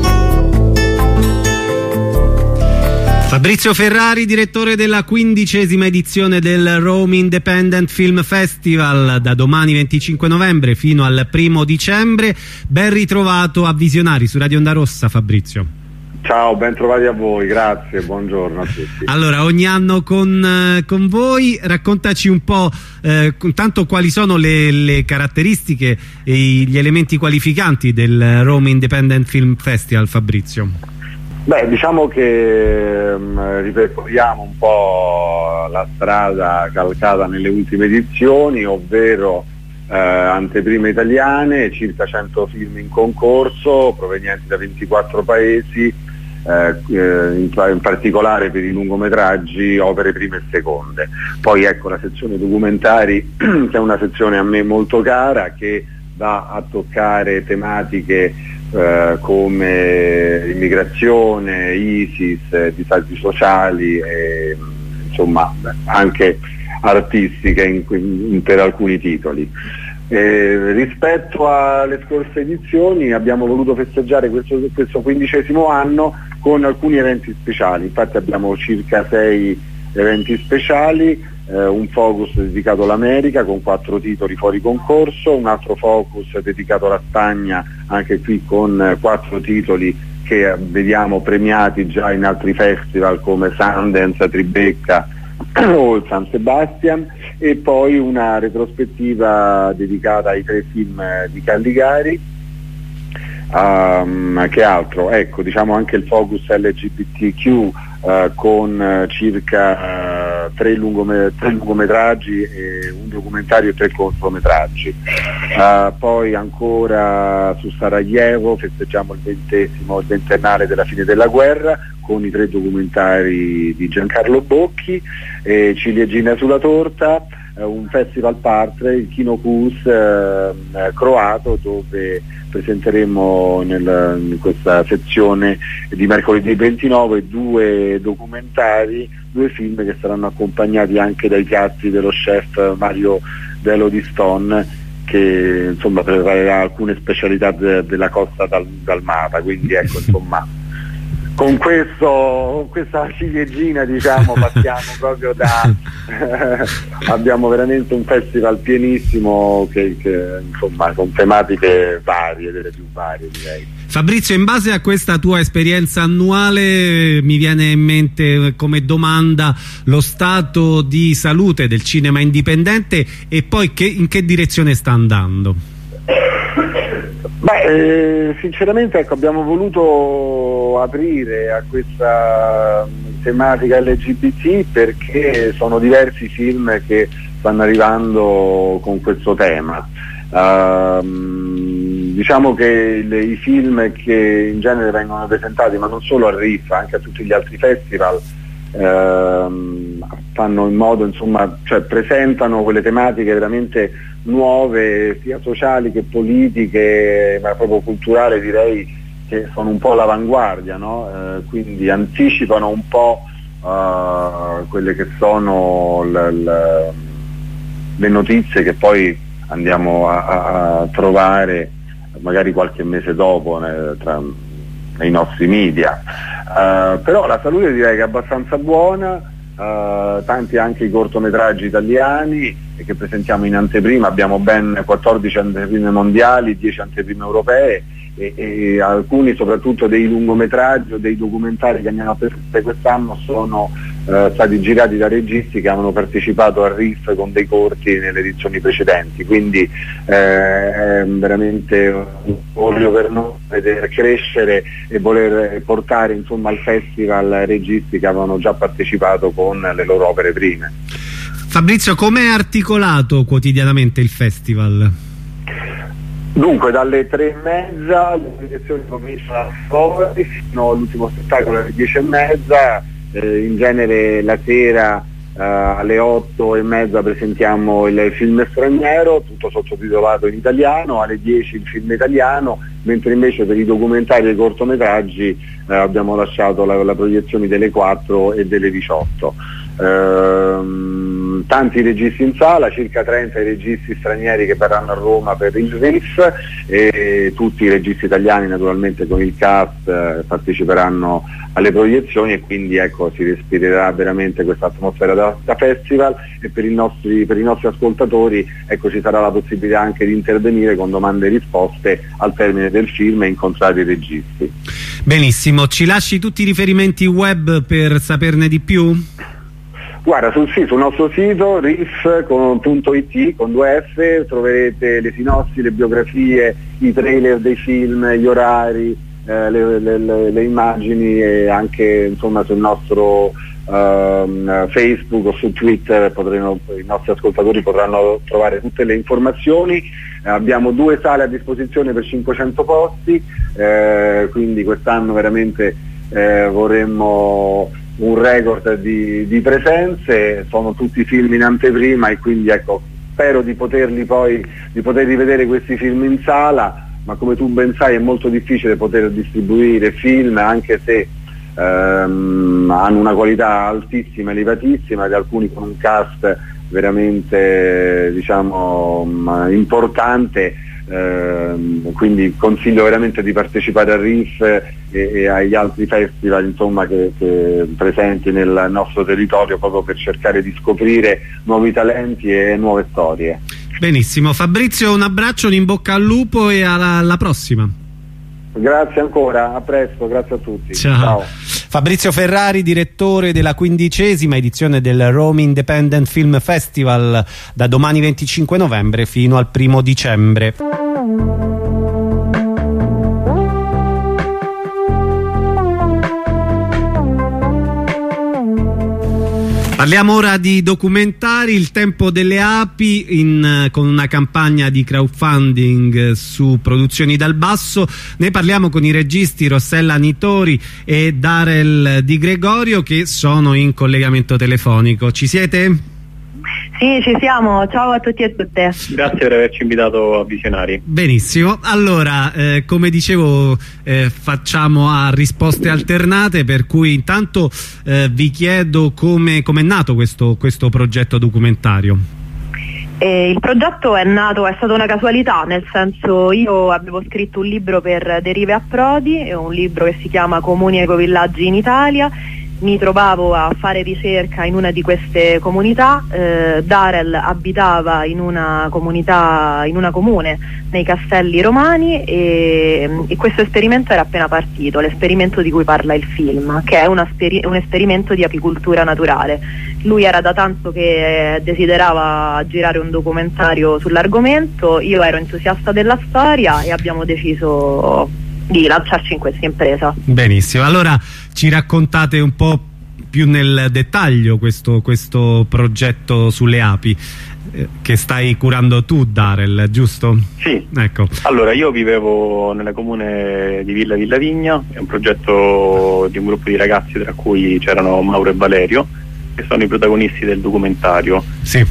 Fabrizio Ferrari, direttore della 15ª edizione del Rome Independent Film Festival, da domani 25 novembre fino al 1° dicembre. Ben ritrovato a Visionari su Radio Onda Rossa, Fabrizio. Ciao, ben trovati a voi, grazie, buongiorno a tutti. Allora, ogni anno con voi, raccontaci un po' intanto quali sono le caratteristiche e gli elementi qualificanti del Rome Independent Film Festival, Fabrizio. Beh, diciamo che ripercorriamo un po' la strada calcata nelle ultime edizioni, ovvero anteprime italiane, circa 100 film in concorso provenienti da 24 paesi, in particolare per i lungometraggi, opere prime e seconde. Poi ecco la sezione documentari, che è una sezione a me molto cara, che va a toccare tematiche come immigrazione, ISIS, disagi sociali e insomma anche artistiche per alcuni titoli. Rispetto alle scorse edizioni abbiamo voluto festeggiare questo 15° anno con alcuni eventi speciali. Infatti abbiamo circa 6 eventi speciali, un focus dedicato all'America con 4 titoli fuori concorso, un altro focus dedicato alla Spagna, anche qui con 4 titoli che vediamo premiati già in altri festival come Sundance, Tribeca o il San Sebastian, e poi una retrospettiva dedicata ai 3 film di Caligari. Che altro? Ecco, diciamo anche il focus LGBTQ con circa 3 lungometraggi e un documentario e 3 cortometraggi. Poi ancora su Sarajevo festeggiamo il 20° il ventennale della fine della guerra con i 3 documentari di Giancarlo Bocchi, Ciliegina sulla torta, un festival partner, il Kino Kus croato, dove presenteremo in questa sezione di mercoledì 29 2 documentari, 2 film che saranno accompagnati anche dai piatti dello chef Mario Delodiston, che insomma preparerà alcune specialità della costa dalmata, quindi ecco insomma con questa ciliegina diciamo passiamo proprio da abbiamo veramente un festival pienissimo che insomma con tematiche varie, delle più varie direi. Fabrizio, in base a questa tua esperienza annuale mi viene in mente come domanda lo stato di salute del cinema indipendente e poi in che direzione sta andando? Beh, sinceramente ecco, abbiamo voluto aprire a questa tematica LGBT perché sono diversi film che stanno arrivando con questo tema. Diciamo che i film che in genere vengono presentati, ma non solo a RIF, anche a tutti gli altri festival, fanno in modo, insomma, cioè presentano quelle tematiche veramente nuove, sia sociali che politiche, ma proprio culturali, direi che sono un po' all'avanguardia, no? Quindi anticipano un po' quelle che sono le notizie che poi andiamo a trovare magari qualche mese dopo nei nostri media. Però la salute direi che è abbastanza buona, tanti anche i cortometraggi italiani che presentiamo in anteprima, abbiamo ben 14 anteprime mondiali, 10 anteprime europee e alcuni soprattutto dei lungometraggi o dei documentari che andiamo a presentare quest'anno sono stati girati da registi che avevano partecipato al RIF con dei corti nelle edizioni precedenti, quindi è veramente un orgoglio per noi vedere crescere e voler portare insomma al festival registi che avevano già partecipato con le loro opere prime. Fabrizio, com'è articolato quotidianamente il festival? Dunque dalle 3:30 le proiezioni cominciano fino all'ultimo spettacolo alle 10:30, in genere la sera alle 8:30 presentiamo il film straniero, tutto sottotitolato in italiano, alle 10 il film italiano, mentre invece per i documentari e i cortometraggi abbiamo lasciato la proiezione delle 4 e delle 18. tanti registi in sala, circa 30 i registi stranieri che verranno a Roma per il RIF, e tutti i registi italiani naturalmente con il cast parteciperanno alle proiezioni, e quindi ecco, si respirerà veramente questa atmosfera da festival, e per i nostri ascoltatori ecco, ci sarà la possibilità anche di intervenire con domande e risposte al termine del film e incontrare i registi. Benissimo, ci lasci tutti i riferimenti web per saperne di più? Guarda, sul nostro sito rif.it con 2 F troverete le sinossi, le biografie, i trailer dei film, gli orari, le immagini, e anche insomma sul nostro Facebook o su Twitter i nostri ascoltatori potranno trovare tutte le informazioni. Abbiamo 2 sale a disposizione per 500 posti, quindi quest'anno veramente vorremmo un record di presenze. Sono tutti film in anteprima, e quindi ecco, spero di poter rivedere questi film in sala, ma come tu ben sai è molto difficile poter distribuire film, anche se hanno una qualità altissima, elevatissima, ed alcuni con un cast veramente importante, quindi consiglio veramente di partecipare al RIF e agli altri festival insomma che presenti nel nostro territorio, proprio per cercare di scoprire nuovi talenti e nuove storie. Benissimo, Fabrizio, un abbraccio, un in bocca al lupo e alla prossima. Grazie ancora, a presto, grazie a tutti. Ciao. Fabrizio Ferrari, direttore della 15ª edizione del Rome Independent Film Festival, da domani 25 novembre fino al 1° dicembre. Parliamo ora di documentari. Il tempo delle api, con una campagna di crowdfunding su Produzioni dal Basso. Ne parliamo con i registi Rossella Nitori e Darel Di Gregorio, che sono in collegamento telefonico. Ci siete? Sì, ci siamo, ciao a tutti e a tutte. Grazie per averci invitato a Visionari. Benissimo, allora come dicevo facciamo a risposte alternate, per cui intanto vi chiedo come è nato questo progetto documentario. Il progetto è stata una casualità, nel senso, io avevo scritto un libro per Derive a Prodi, un libro che si chiama Comuni e ecovillaggi in Italia. Mi trovavo a fare ricerca in una di queste comunità. Darel abitava in una comune nei Castelli Romani, e questo esperimento era appena partito, l'esperimento di cui parla il film, che è un esperimento di apicoltura naturale. Lui era da tanto che desiderava girare un documentario sull'argomento, io ero entusiasta della storia e abbiamo deciso di lanciarci in questa impresa. Benissimo, allora ci raccontate un po' più nel dettaglio questo progetto sulle api che stai curando tu, Darel, giusto? Sì, ecco. Allora, io vivevo nella comune di Villa Vigna, è un progetto di un gruppo di ragazzi tra cui c'erano Mauro e Valerio, che sono i protagonisti del documentario. Sì.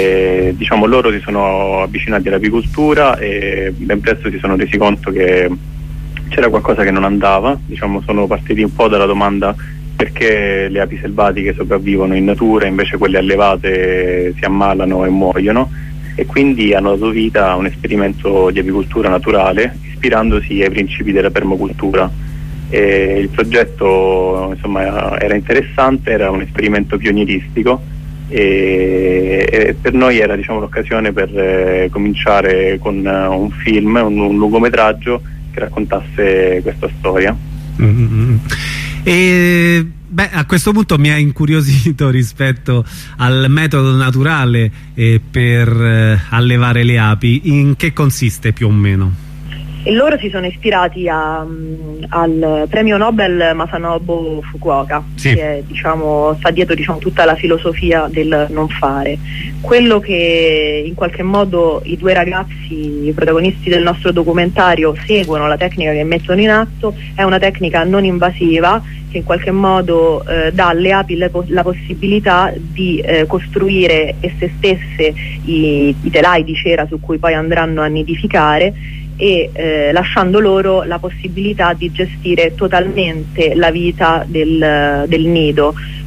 Loro si sono avvicinati all'apicoltura e ben presto si sono resi conto che c'era qualcosa che non andava. Sono partiti un po' dalla domanda: perché le api selvatiche sopravvivono in natura, invece quelle allevate si ammalano e muoiono, e quindi hanno dato vita a un esperimento di apicoltura naturale ispirandosi ai principi della permacultura. Il progetto era interessante, era un esperimento pionieristico, e per noi era l'occasione per cominciare con un film, un lungometraggio che raccontasse questa storia. E a questo punto mi ha incuriosito rispetto al metodo naturale per allevare le api. In che consiste più o meno? E loro si sono ispirati al premio Nobel Masanobu Fukuoka, sì, che sta dietro tutta la filosofia del non fare. Quello che in qualche modo i 2 ragazzi, i protagonisti del nostro documentario, seguono, la tecnica che mettono in atto, è una tecnica non invasiva che in qualche modo dà alle api la possibilità di costruire esse stesse i telai di cera su cui poi andranno a nidificare, e lasciando loro la possibilità di gestire totalmente la vita del nido.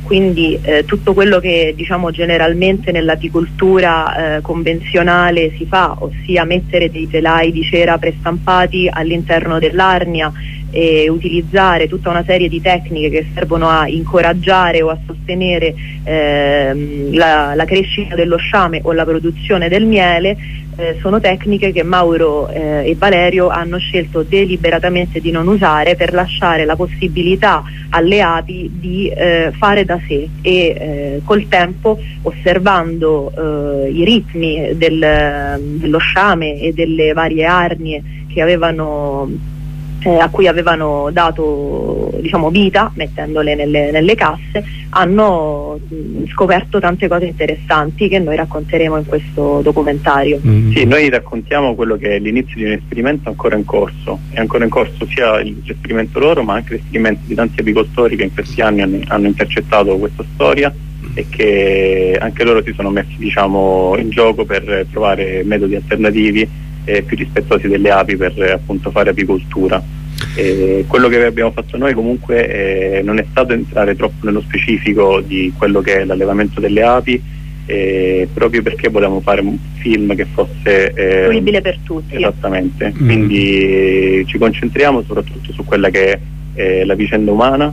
quindi tutto quello che diciamo generalmente nell'apicoltura convenzionale si fa, ossia mettere dei telai di cera prestampati all'interno dell'arnia e utilizzare tutta una serie di tecniche che servono a incoraggiare o a sostenere la crescita dello sciame o la produzione del miele, sono tecniche che Mauro e Valerio hanno scelto deliberatamente di non usare per lasciare la possibilità alle api di fare da sé e col tempo, osservando i ritmi dello sciame e delle varie arnie che avevano a cui avevano dato diciamo vita mettendole nelle casse, hanno scoperto tante cose interessanti che noi racconteremo in questo documentario. Sì, noi raccontiamo quello che è l'inizio di un esperimento ancora in corso. È ancora in corso sia l'esperimento loro, ma anche l'esperimento di tanti apicoltori che in questi anni hanno intercettato questa storia e che anche loro si sono messi diciamo in gioco per trovare metodi alternativi più rispettosi delle api per appunto fare apicoltura. Quello che abbiamo fatto noi comunque non è stato entrare troppo nello specifico di quello che è l'allevamento delle api, proprio perché volevamo fare un film che fosse fruibile per tutti. Esattamente, quindi ci concentriamo soprattutto su quella che è la vicenda umana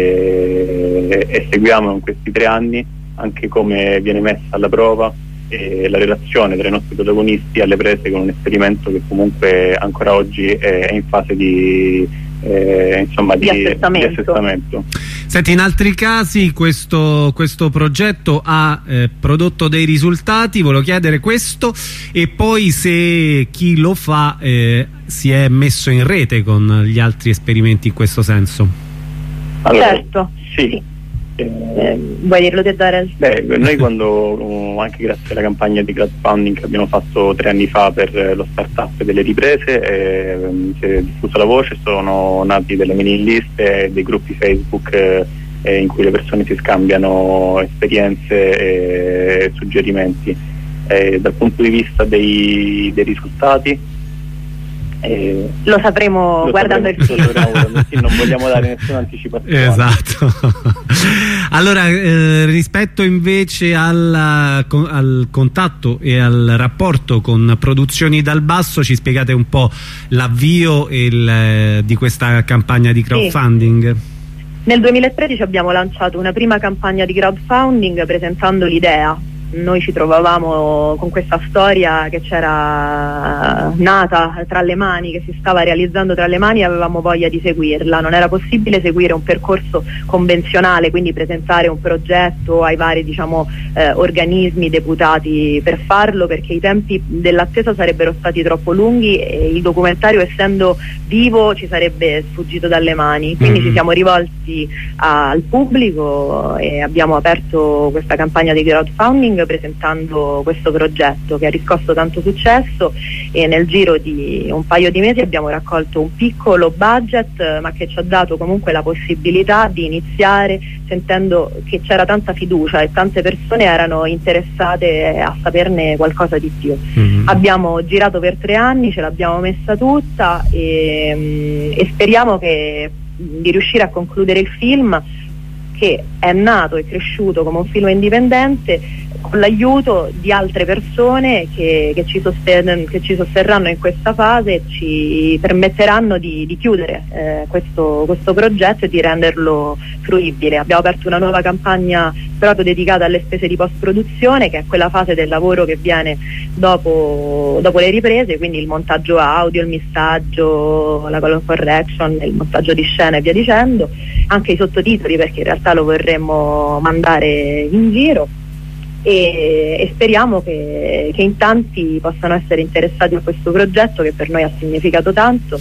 e seguiamo in questi 3 anni anche come viene messa alla prova la relazione tra i nostri protagonisti alle prese con un esperimento che comunque ancora oggi è in fase di assestamento. Senti, in altri casi questo progetto ha prodotto dei risultati, volevo chiedere questo, e poi se chi lo fa si è messo in rete con gli altri esperimenti in questo senso. Allora, certo, sì. Vuoi dirlo te, Darel? Noi quando anche grazie alla campagna di crowdfunding che abbiamo fatto 3 anni fa per lo startup delle riprese, si è diffusa la voce, sono nati delle mailing list e dei gruppi Facebook in cui le persone si scambiano esperienze e suggerimenti. Dal punto di vista dei risultati lo sapremo guardando il film. Non vogliamo dare nessuna anticipazione. Esatto. Allora, rispetto invece al contatto e al rapporto con Produzioni dal Basso, ci spiegate un po' l'avvio di questa campagna di crowdfunding? Sì. Nel 2013 abbiamo lanciato una prima campagna di crowdfunding presentando l'idea. Noi ci trovavamo con questa storia che c'era nata tra le mani, che si stava realizzando tra le mani, e avevamo voglia di seguirla. Non era possibile seguire un percorso convenzionale, quindi presentare un progetto ai vari organismi deputati per farlo, perché i tempi dell'attesa sarebbero stati troppo lunghi e il documentario, essendo vivo, ci sarebbe sfuggito dalle mani. Quindi ci siamo rivolti al pubblico e abbiamo aperto questa campagna di crowdfunding presentando questo progetto che ha riscosso tanto successo, e nel giro di un paio di mesi abbiamo raccolto un piccolo budget, ma che ci ha dato comunque la possibilità di iniziare, sentendo che c'era tanta fiducia e tante persone erano interessate a saperne qualcosa di più. Abbiamo girato per 3 anni, ce l'abbiamo messa tutta e speriamo di riuscire a concludere il film, che è nato e cresciuto come un film indipendente, con l'aiuto di altre persone che ci sosterranno in questa fase e ci permetteranno di chiudere questo progetto e di renderlo fruibile. Abbiamo aperto una nuova campagna proprio dedicata alle spese di post-produzione, che è quella fase del lavoro che viene dopo le riprese, quindi il montaggio audio, il missaggio, la color correction, il montaggio di scena e via dicendo, anche i sottotitoli, perché in realtà lo vorremmo mandare in giro. E speriamo che in tanti possano essere interessati a questo progetto, che per noi ha significato tanto,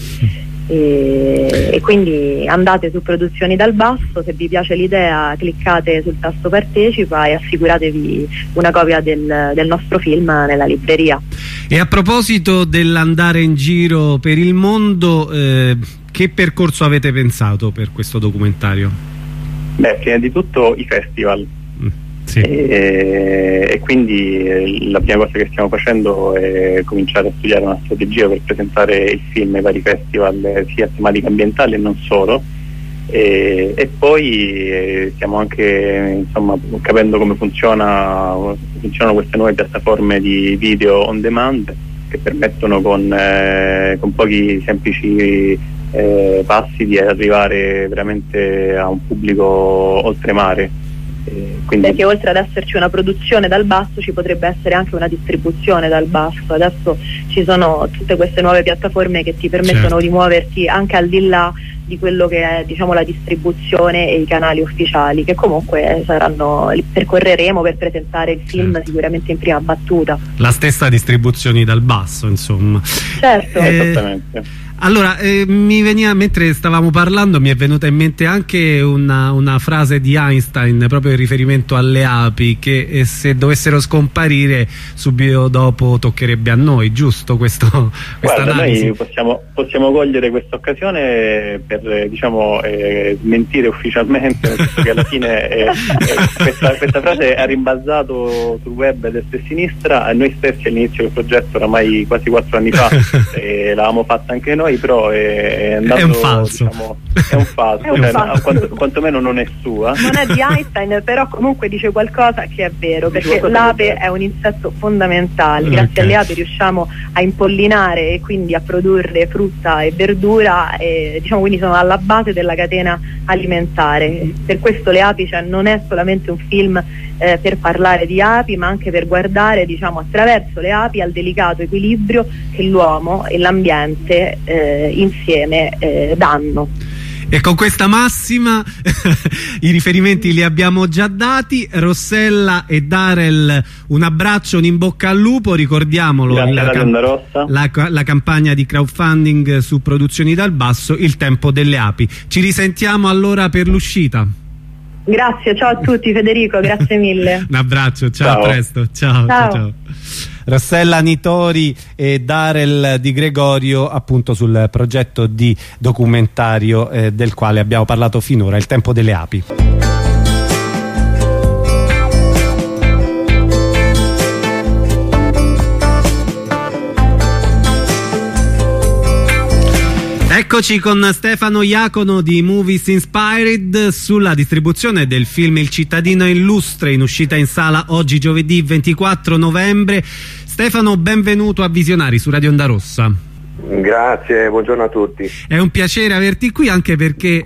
e quindi andate su Produzioni dal Basso, se vi piace l'idea cliccate sul tasto partecipa e assicuratevi una copia del nostro film nella libreria. E a proposito dell'andare in giro per il mondo, che percorso avete pensato per questo documentario? Prima di tutto i festival. Sì. E quindi la prima cosa che stiamo facendo è cominciare a studiare una strategia per presentare il film ai vari festival, sia tematica ambientale e non solo, E poi stiamo anche capendo come funzionano queste nuove piattaforme di video on demand, che permettono con pochi semplici passi di arrivare veramente a un pubblico oltremare. Quindi... Perché oltre ad esserci una produzione dal basso ci potrebbe essere anche una distribuzione dal basso. Adesso ci sono tutte queste nuove piattaforme che ti permettono di muoverti anche al di là di quello che è la distribuzione e i canali ufficiali, che comunque percorreremo per presentare il film sicuramente in prima battuta. La stessa distribuzione dal basso, insomma. Certo. Esattamente. Allora, mi veniva, mentre stavamo parlando, mi è venuta in mente anche una frase di Einstein proprio in riferimento alle api, che se dovessero scomparire subito dopo toccherebbe a noi, giusto? Guarda, analisi? Noi possiamo cogliere questa occasione per smentire ufficialmente, nel senso che alla fine questa frase ha rimbalzato sul web a destra e a sinistra. A noi stessi all'inizio del progetto, oramai quasi 4 anni fa, l'avevamo fatta anche noi, però è andato, è un falso, quantomeno non è sua, non è di Einstein, però comunque dice qualcosa che è vero, perché l'ape è un insetto fondamentale. Grazie alle api riusciamo a impollinare e quindi a produrre frutta e verdura, e quindi sono alla base della catena alimentare. Per questo le api non è solamente un film per parlare di api, ma anche per guardare attraverso le api al delicato equilibrio che l'uomo e l'ambiente insieme danno. E con questa massima i riferimenti li abbiamo già dati. Rossella e Darel, un abbraccio, un in bocca al lupo. Ricordiamolo, la campagna di crowdfunding su Produzioni dal Basso, Il tempo delle api. Ci risentiamo allora per l'uscita. Grazie, ciao a tutti. Federico, grazie mille. Un abbraccio, ciao. A presto, ciao. Rossella Nitori e Darel Di Gregorio, appunto, sul progetto di documentario del quale abbiamo parlato finora, Il tempo delle api. Eccoci con Stefano Iacono di Movies Inspired sulla distribuzione del film Il cittadino illustre, in uscita in sala oggi giovedì 24 novembre. Stefano, benvenuto a Visionari su Radio Onda Rossa. Grazie, buongiorno a tutti. È un piacere averti qui, anche perché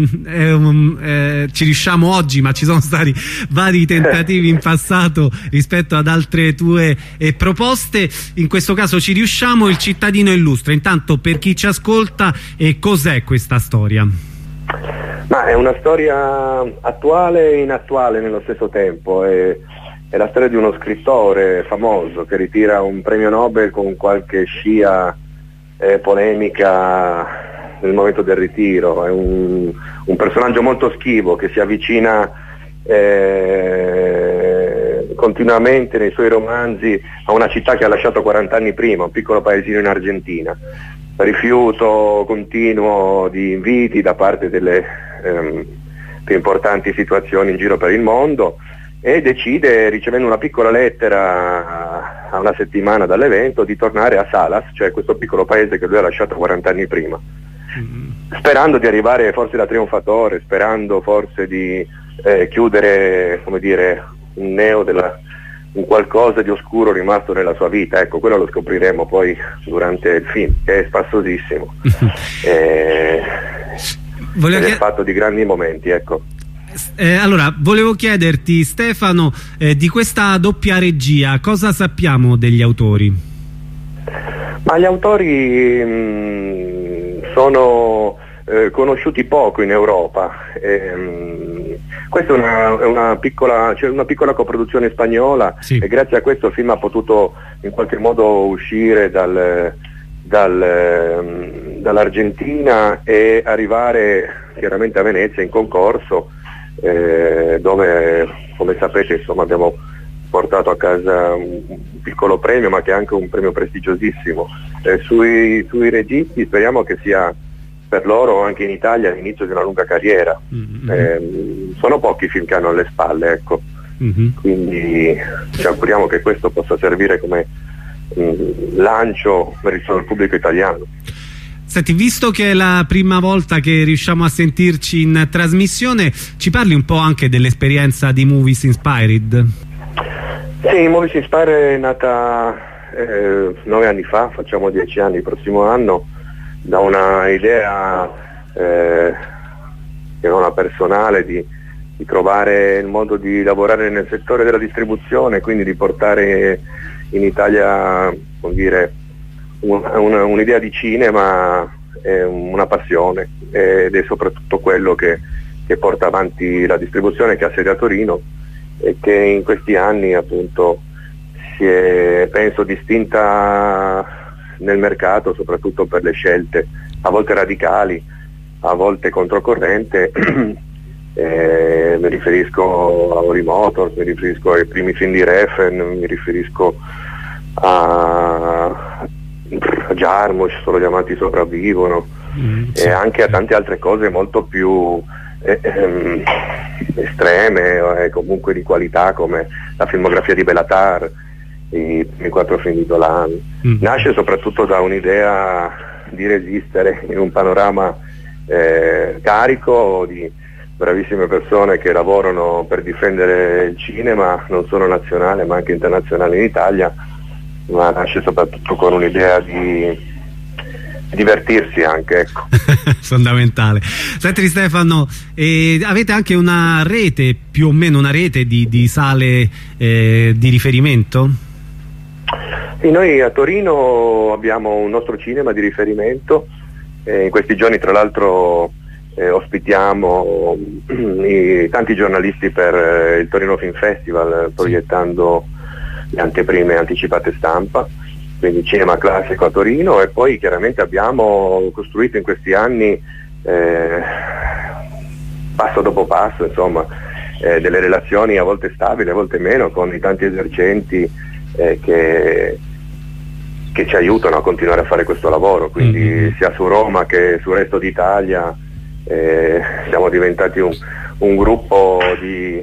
ci riusciamo oggi, ma ci sono stati vari tentativi in passato rispetto ad altre tue proposte. In questo caso ci riusciamo. Il cittadino illustre, intanto, per chi ci ascolta, cos'è questa storia? Ma è una storia attuale e inattuale nello stesso tempo. È la storia di uno scrittore famoso che ritira un premio Nobel con qualche scia polemica nel momento del ritiro. È un personaggio molto schivo che si avvicina continuamente nei suoi romanzi a una città che ha lasciato 40 anni prima, un piccolo paesino in Argentina. Rifiuto continuo di inviti da parte delle più importanti situazioni in giro per il mondo, e decide, ricevendo una piccola lettera a una settimana dall'evento, di tornare a Salas, cioè questo piccolo paese che lui ha lasciato 40 anni prima, sperando di arrivare forse da trionfatore, sperando forse di chiudere, come dire, un qualcosa di oscuro rimasto nella sua vita. Ecco, quello lo scopriremo poi durante il film, che è spassosissimo ed è fatto di grandi momenti, ecco. Allora, volevo chiederti, Stefano, di questa doppia regia, cosa sappiamo degli autori? Ma gli autori sono conosciuti poco in Europa. Questa è una piccola coproduzione spagnola, sì. E grazie a questo il film ha potuto in qualche modo uscire dall'Argentina e arrivare chiaramente a Venezia in concorso, dove, come sapete, insomma, abbiamo portato a casa un piccolo premio, ma che è anche un premio prestigiosissimo. Sui registi speriamo che sia per loro anche in Italia l'inizio di una lunga carriera. Sono pochi i film che hanno alle spalle, ecco. Quindi ci auguriamo che questo possa servire come lancio verso il pubblico italiano. Senti, visto che è la prima volta che riusciamo a sentirci in trasmissione, ci parli un po' anche dell'esperienza di Movies Inspired? Sì, Movies Inspired è nata 9 anni fa, facciamo 10 anni il prossimo anno, da una idea che non è personale di trovare il modo di lavorare nel settore della distribuzione, quindi di portare in Italia, come dire, un'idea di cinema, una passione, ed è soprattutto quello che porta avanti la distribuzione, che ha sede a Torino e che in questi anni appunto si è, penso, distinta nel mercato soprattutto per le scelte a volte radicali, a volte controcorrente. Mi riferisco a Oli Motors, mi riferisco ai primi film di Refn, mi riferisco a Jarmusch, Solo gli amanti sopravvivono, e anche a tante altre cose molto più estreme e comunque di qualità, come la filmografia di Belatar, i 4 film di Dolan. Nasce soprattutto da un'idea di resistere in un panorama carico di bravissime persone che lavorano per difendere il cinema, non solo nazionale ma anche internazionale in Italia, ma nasce soprattutto con un'idea di divertirsi anche, ecco. Fondamentale. Senti Stefano, avete anche una rete, più o meno una rete di sale di riferimento? Sì, noi a Torino abbiamo un nostro cinema di riferimento, in questi giorni tra l'altro ospitiamo tanti giornalisti per il Torino Film Festival, proiettando le anteprime anticipate stampa, quindi cinema classico a Torino, e poi chiaramente abbiamo costruito in questi anni passo dopo passo, insomma, delle relazioni a volte stabili, a volte meno, con i tanti esercenti che ci aiutano a continuare a fare questo lavoro, quindi sia su Roma che sul resto d'Italia. Siamo diventati un gruppo di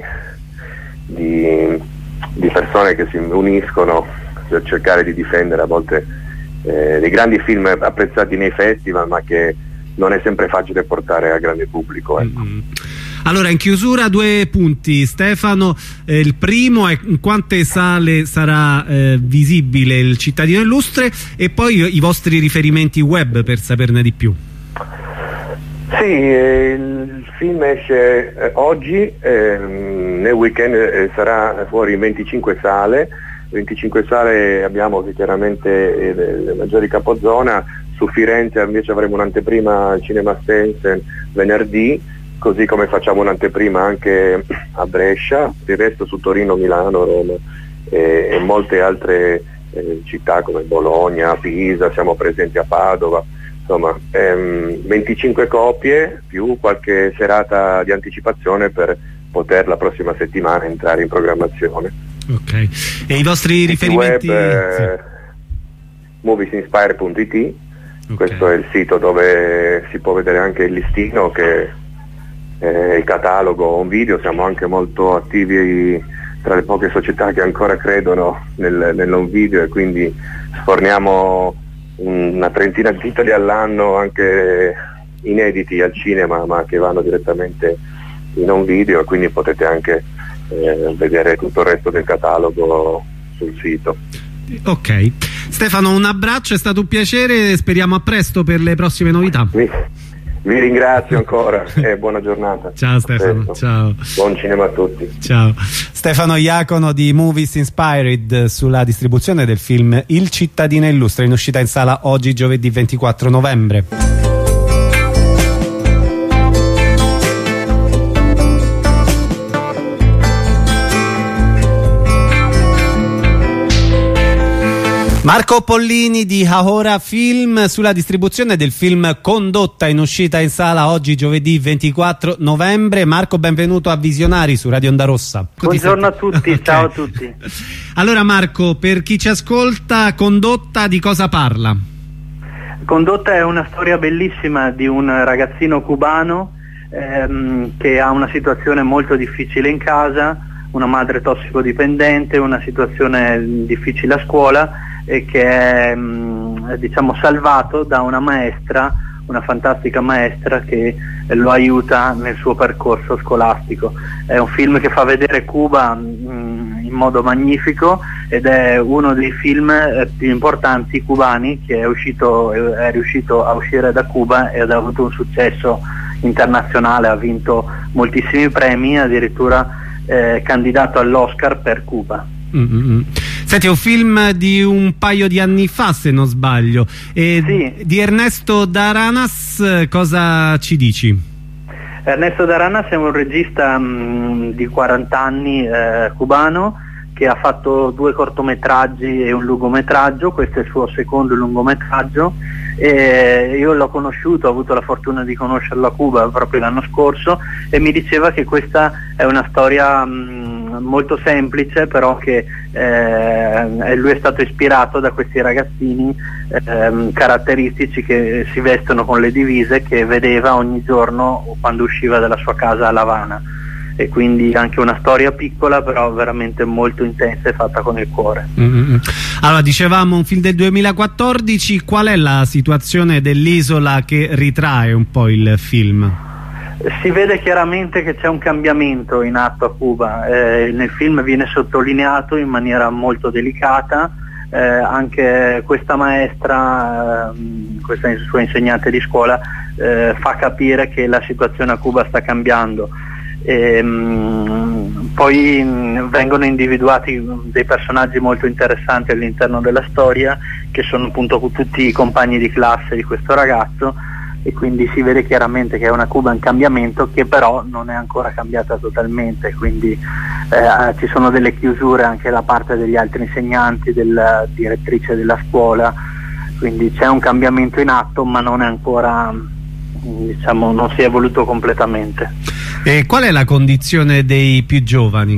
persone che si uniscono per cercare di difendere a volte dei grandi film apprezzati nei festival, ma che non è sempre facile portare al grande pubblico, ecco. Allora, in chiusura 2 punti, Stefano. Il primo è in quante sale sarà visibile Il cittadino illustre, e poi i vostri riferimenti web per saperne di più. Sì, il film esce oggi, nel weekend sarà fuori in 25 sale. 25 sale abbiamo chiaramente le maggiori capozona. Su Firenze invece avremo un'anteprima al Cinema Stensen venerdì, così come facciamo un'anteprima anche a Brescia, il resto su Torino, Milano, Roma e molte altre città come Bologna, Pisa, siamo presenti a Padova. Insomma, 25 copie più qualche serata di anticipazione per poter la prossima settimana entrare in programmazione. Ok. E i vostri riferimenti? Web, moviesinspire.it, okay. Questo è il sito dove si può vedere anche il listino, che è il catalogo un video. Siamo anche molto attivi tra le poche società che ancora credono nell'home video, e quindi sforniamo una trentina di titoli all'anno, anche inediti al cinema ma che vanno direttamente in home video, e quindi potete anche vedere tutto il resto del catalogo sul sito. Ok, Stefano, un abbraccio, è stato un piacere, speriamo a presto per le prossime novità. Vi ringrazio ancora e buona giornata. Ciao Stefano, ciao. Buon cinema a tutti. Ciao. Stefano Iacono di Movies Inspired sulla distribuzione del film Il cittadino illustre, in uscita in sala oggi giovedì 24 novembre. Marco Pollini di Ahora Film sulla distribuzione del film Condotta, in uscita in sala oggi giovedì 24 novembre. Marco, benvenuto a Visionari su Radio Onda Rossa. Buongiorno a tutti, okay. Ciao a tutti. Allora Marco, per chi ci ascolta, Condotta di cosa parla? Condotta è una storia bellissima di un ragazzino cubano che ha una situazione molto difficile in casa, una madre tossicodipendente, una situazione difficile a scuola, e che è diciamo salvato da una maestra, una fantastica maestra che lo aiuta nel suo percorso scolastico. È un film che fa vedere Cuba in modo magnifico ed è uno dei film più importanti cubani che è riuscito a uscire da Cuba ed ha avuto un successo internazionale, ha vinto moltissimi premi, addirittura candidato all'Oscar per Cuba. Senti, è un film di un paio di anni fa, se non sbaglio, sì. Di Ernesto Daranas, cosa ci dici? Ernesto Daranas è un regista di 40 anni cubano che ha fatto 2 cortometraggi e un lungometraggio. Questo è il suo secondo lungometraggio e io l'ho conosciuto, ho avuto la fortuna di conoscerlo a Cuba proprio l'anno scorso e mi diceva che questa è una storia molto semplice, però che lui è stato ispirato da questi ragazzini caratteristici che si vestono con le divise che vedeva ogni giorno quando usciva dalla sua casa a La Habana, e quindi anche una storia piccola però veramente molto intensa e fatta con il cuore. Allora, dicevamo un film del 2014, qual è la situazione dell'isola che ritrae un po' il film? Si vede chiaramente che c'è un cambiamento in atto a Cuba, nel film viene sottolineato in maniera molto delicata, anche questa maestra, questa sua insegnante di scuola, fa capire che la situazione a Cuba sta cambiando. Poi vengono individuati dei personaggi molto interessanti all'interno della storia, che sono appunto tutti i compagni di classe di questo ragazzo, e quindi si vede chiaramente che è una Cuba in cambiamento, che però non è ancora cambiata totalmente, quindi ci sono delle chiusure anche da parte degli altri insegnanti, della direttrice della scuola, quindi c'è un cambiamento in atto, ma non è ancora, diciamo, non si è evoluto completamente. E qual è la condizione dei più giovani?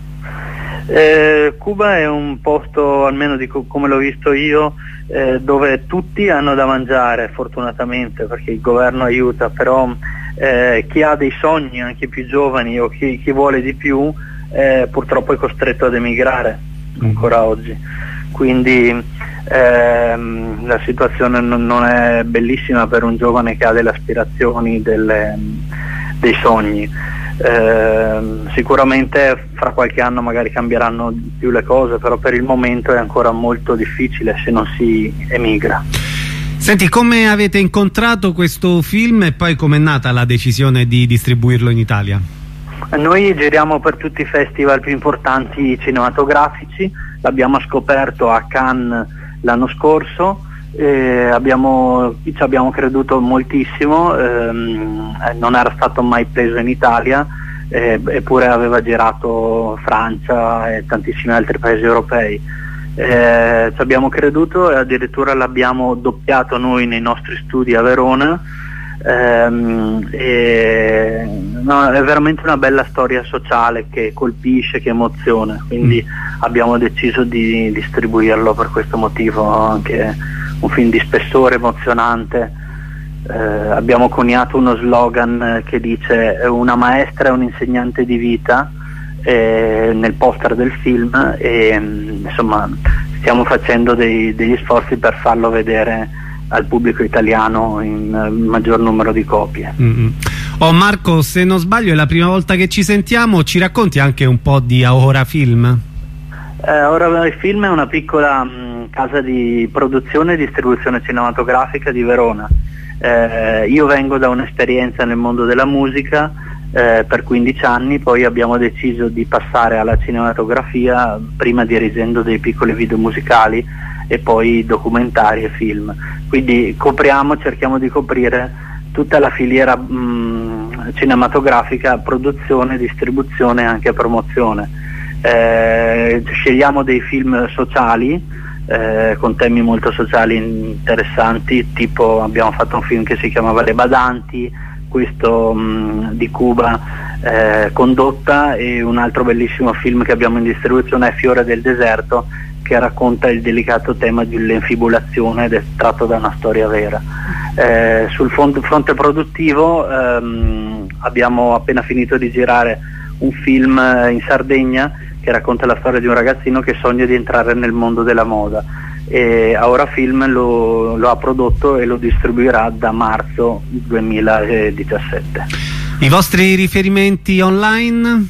Cuba è un posto, almeno come l'ho visto io, dove tutti hanno da mangiare, fortunatamente, perché il governo aiuta, però chi ha dei sogni, anche i più giovani, o chi vuole di più, purtroppo è costretto ad emigrare ancora oggi. Quindi la situazione non è bellissima per un giovane che ha delle aspirazioni, dei sogni. Sicuramente fra qualche anno magari cambieranno più le cose, però per il momento è ancora molto difficile se non si emigra. Senti, come avete incontrato questo film e poi com'è nata la decisione di distribuirlo in Italia? Noi giriamo per tutti i festival più importanti cinematografici, l'abbiamo scoperto a Cannes l'anno scorso, ci abbiamo creduto moltissimo, non era stato mai preso in Italia, eppure aveva girato Francia e tantissimi altri paesi europei. Ci abbiamo creduto e addirittura l'abbiamo doppiato noi nei nostri studi a Verona. No, è veramente una bella storia sociale che colpisce, che emoziona, quindi abbiamo deciso di distribuirlo per questo motivo, anche un film di spessore, emozionante. Abbiamo coniato uno slogan che dice una maestra è un insegnante di vita nel poster del film, e insomma stiamo facendo degli sforzi per farlo vedere al pubblico italiano in maggior numero di copie. Oh Marco, se non sbaglio è la prima volta che ci sentiamo, ci racconti anche un po' di Ahora Film? Ahora Film è una piccola casa di produzione e distribuzione cinematografica di Verona. Io vengo da un'esperienza nel mondo della musica per 15 anni, poi abbiamo deciso di passare alla cinematografia, prima dirigendo dei piccoli video musicali e poi documentari e film. Quindi cerchiamo di coprire tutta la filiera cinematografica, produzione, distribuzione e anche promozione. Scegliamo dei film sociali con temi molto sociali interessanti, tipo abbiamo fatto un film che si chiamava Le Badanti, questo di Cuba, Condotta, e un altro bellissimo film che abbiamo in distribuzione è Fiore del deserto, che racconta il delicato tema dell'infibulazione ed è tratto da una storia vera. Sul fronte produttivo abbiamo appena finito di girare un film in Sardegna che racconta la storia di un ragazzino che sogna di entrare nel mondo della moda. e Aura Film lo ha prodotto e lo distribuirà da marzo 2017. I vostri riferimenti online?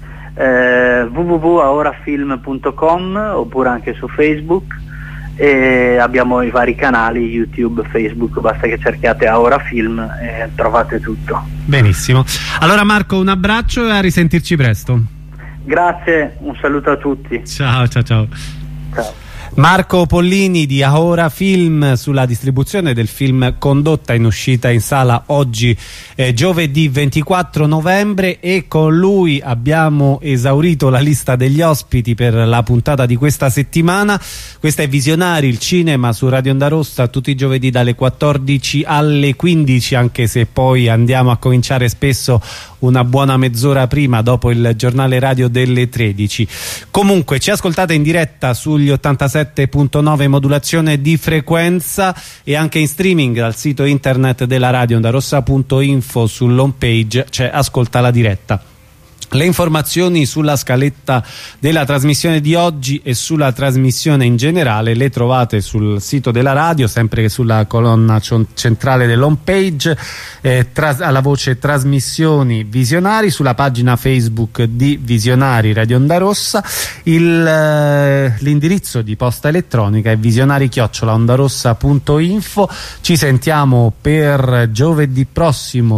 www.aurafilm.com oppure anche su Facebook, e abbiamo i vari canali YouTube, Facebook, basta che cerchiate Aura Film e trovate tutto. Benissimo, allora Marco, un abbraccio e a risentirci presto. Grazie, un saluto a tutti. Ciao. Ciao. Marco Pollini di Aura Film sulla distribuzione del film Condotta, in uscita in sala oggi giovedì 24 novembre, e con lui abbiamo esaurito la lista degli ospiti per la puntata di questa settimana. Questa è Visionari, il cinema su Radio Onda Rossa tutti i giovedì dalle 14 alle 15, anche se poi andiamo a cominciare spesso una buona mezz'ora prima, dopo il giornale radio delle 13. Comunque ci ascoltate in diretta sugli 87.9 modulazione di frequenza e anche in streaming dal sito internet della radio ondarossa.info. Sull'home page c'è Ascolta la diretta. Le informazioni sulla scaletta della trasmissione di oggi e sulla trasmissione in generale le trovate sul sito della radio, sempre che sulla colonna centrale dell'home page, alla voce Trasmissioni Visionari, sulla pagina Facebook di Visionari Radio Onda Rossa. L'indirizzo di posta elettronica è visionari@ondarossa.info. Ci sentiamo per giovedì prossimo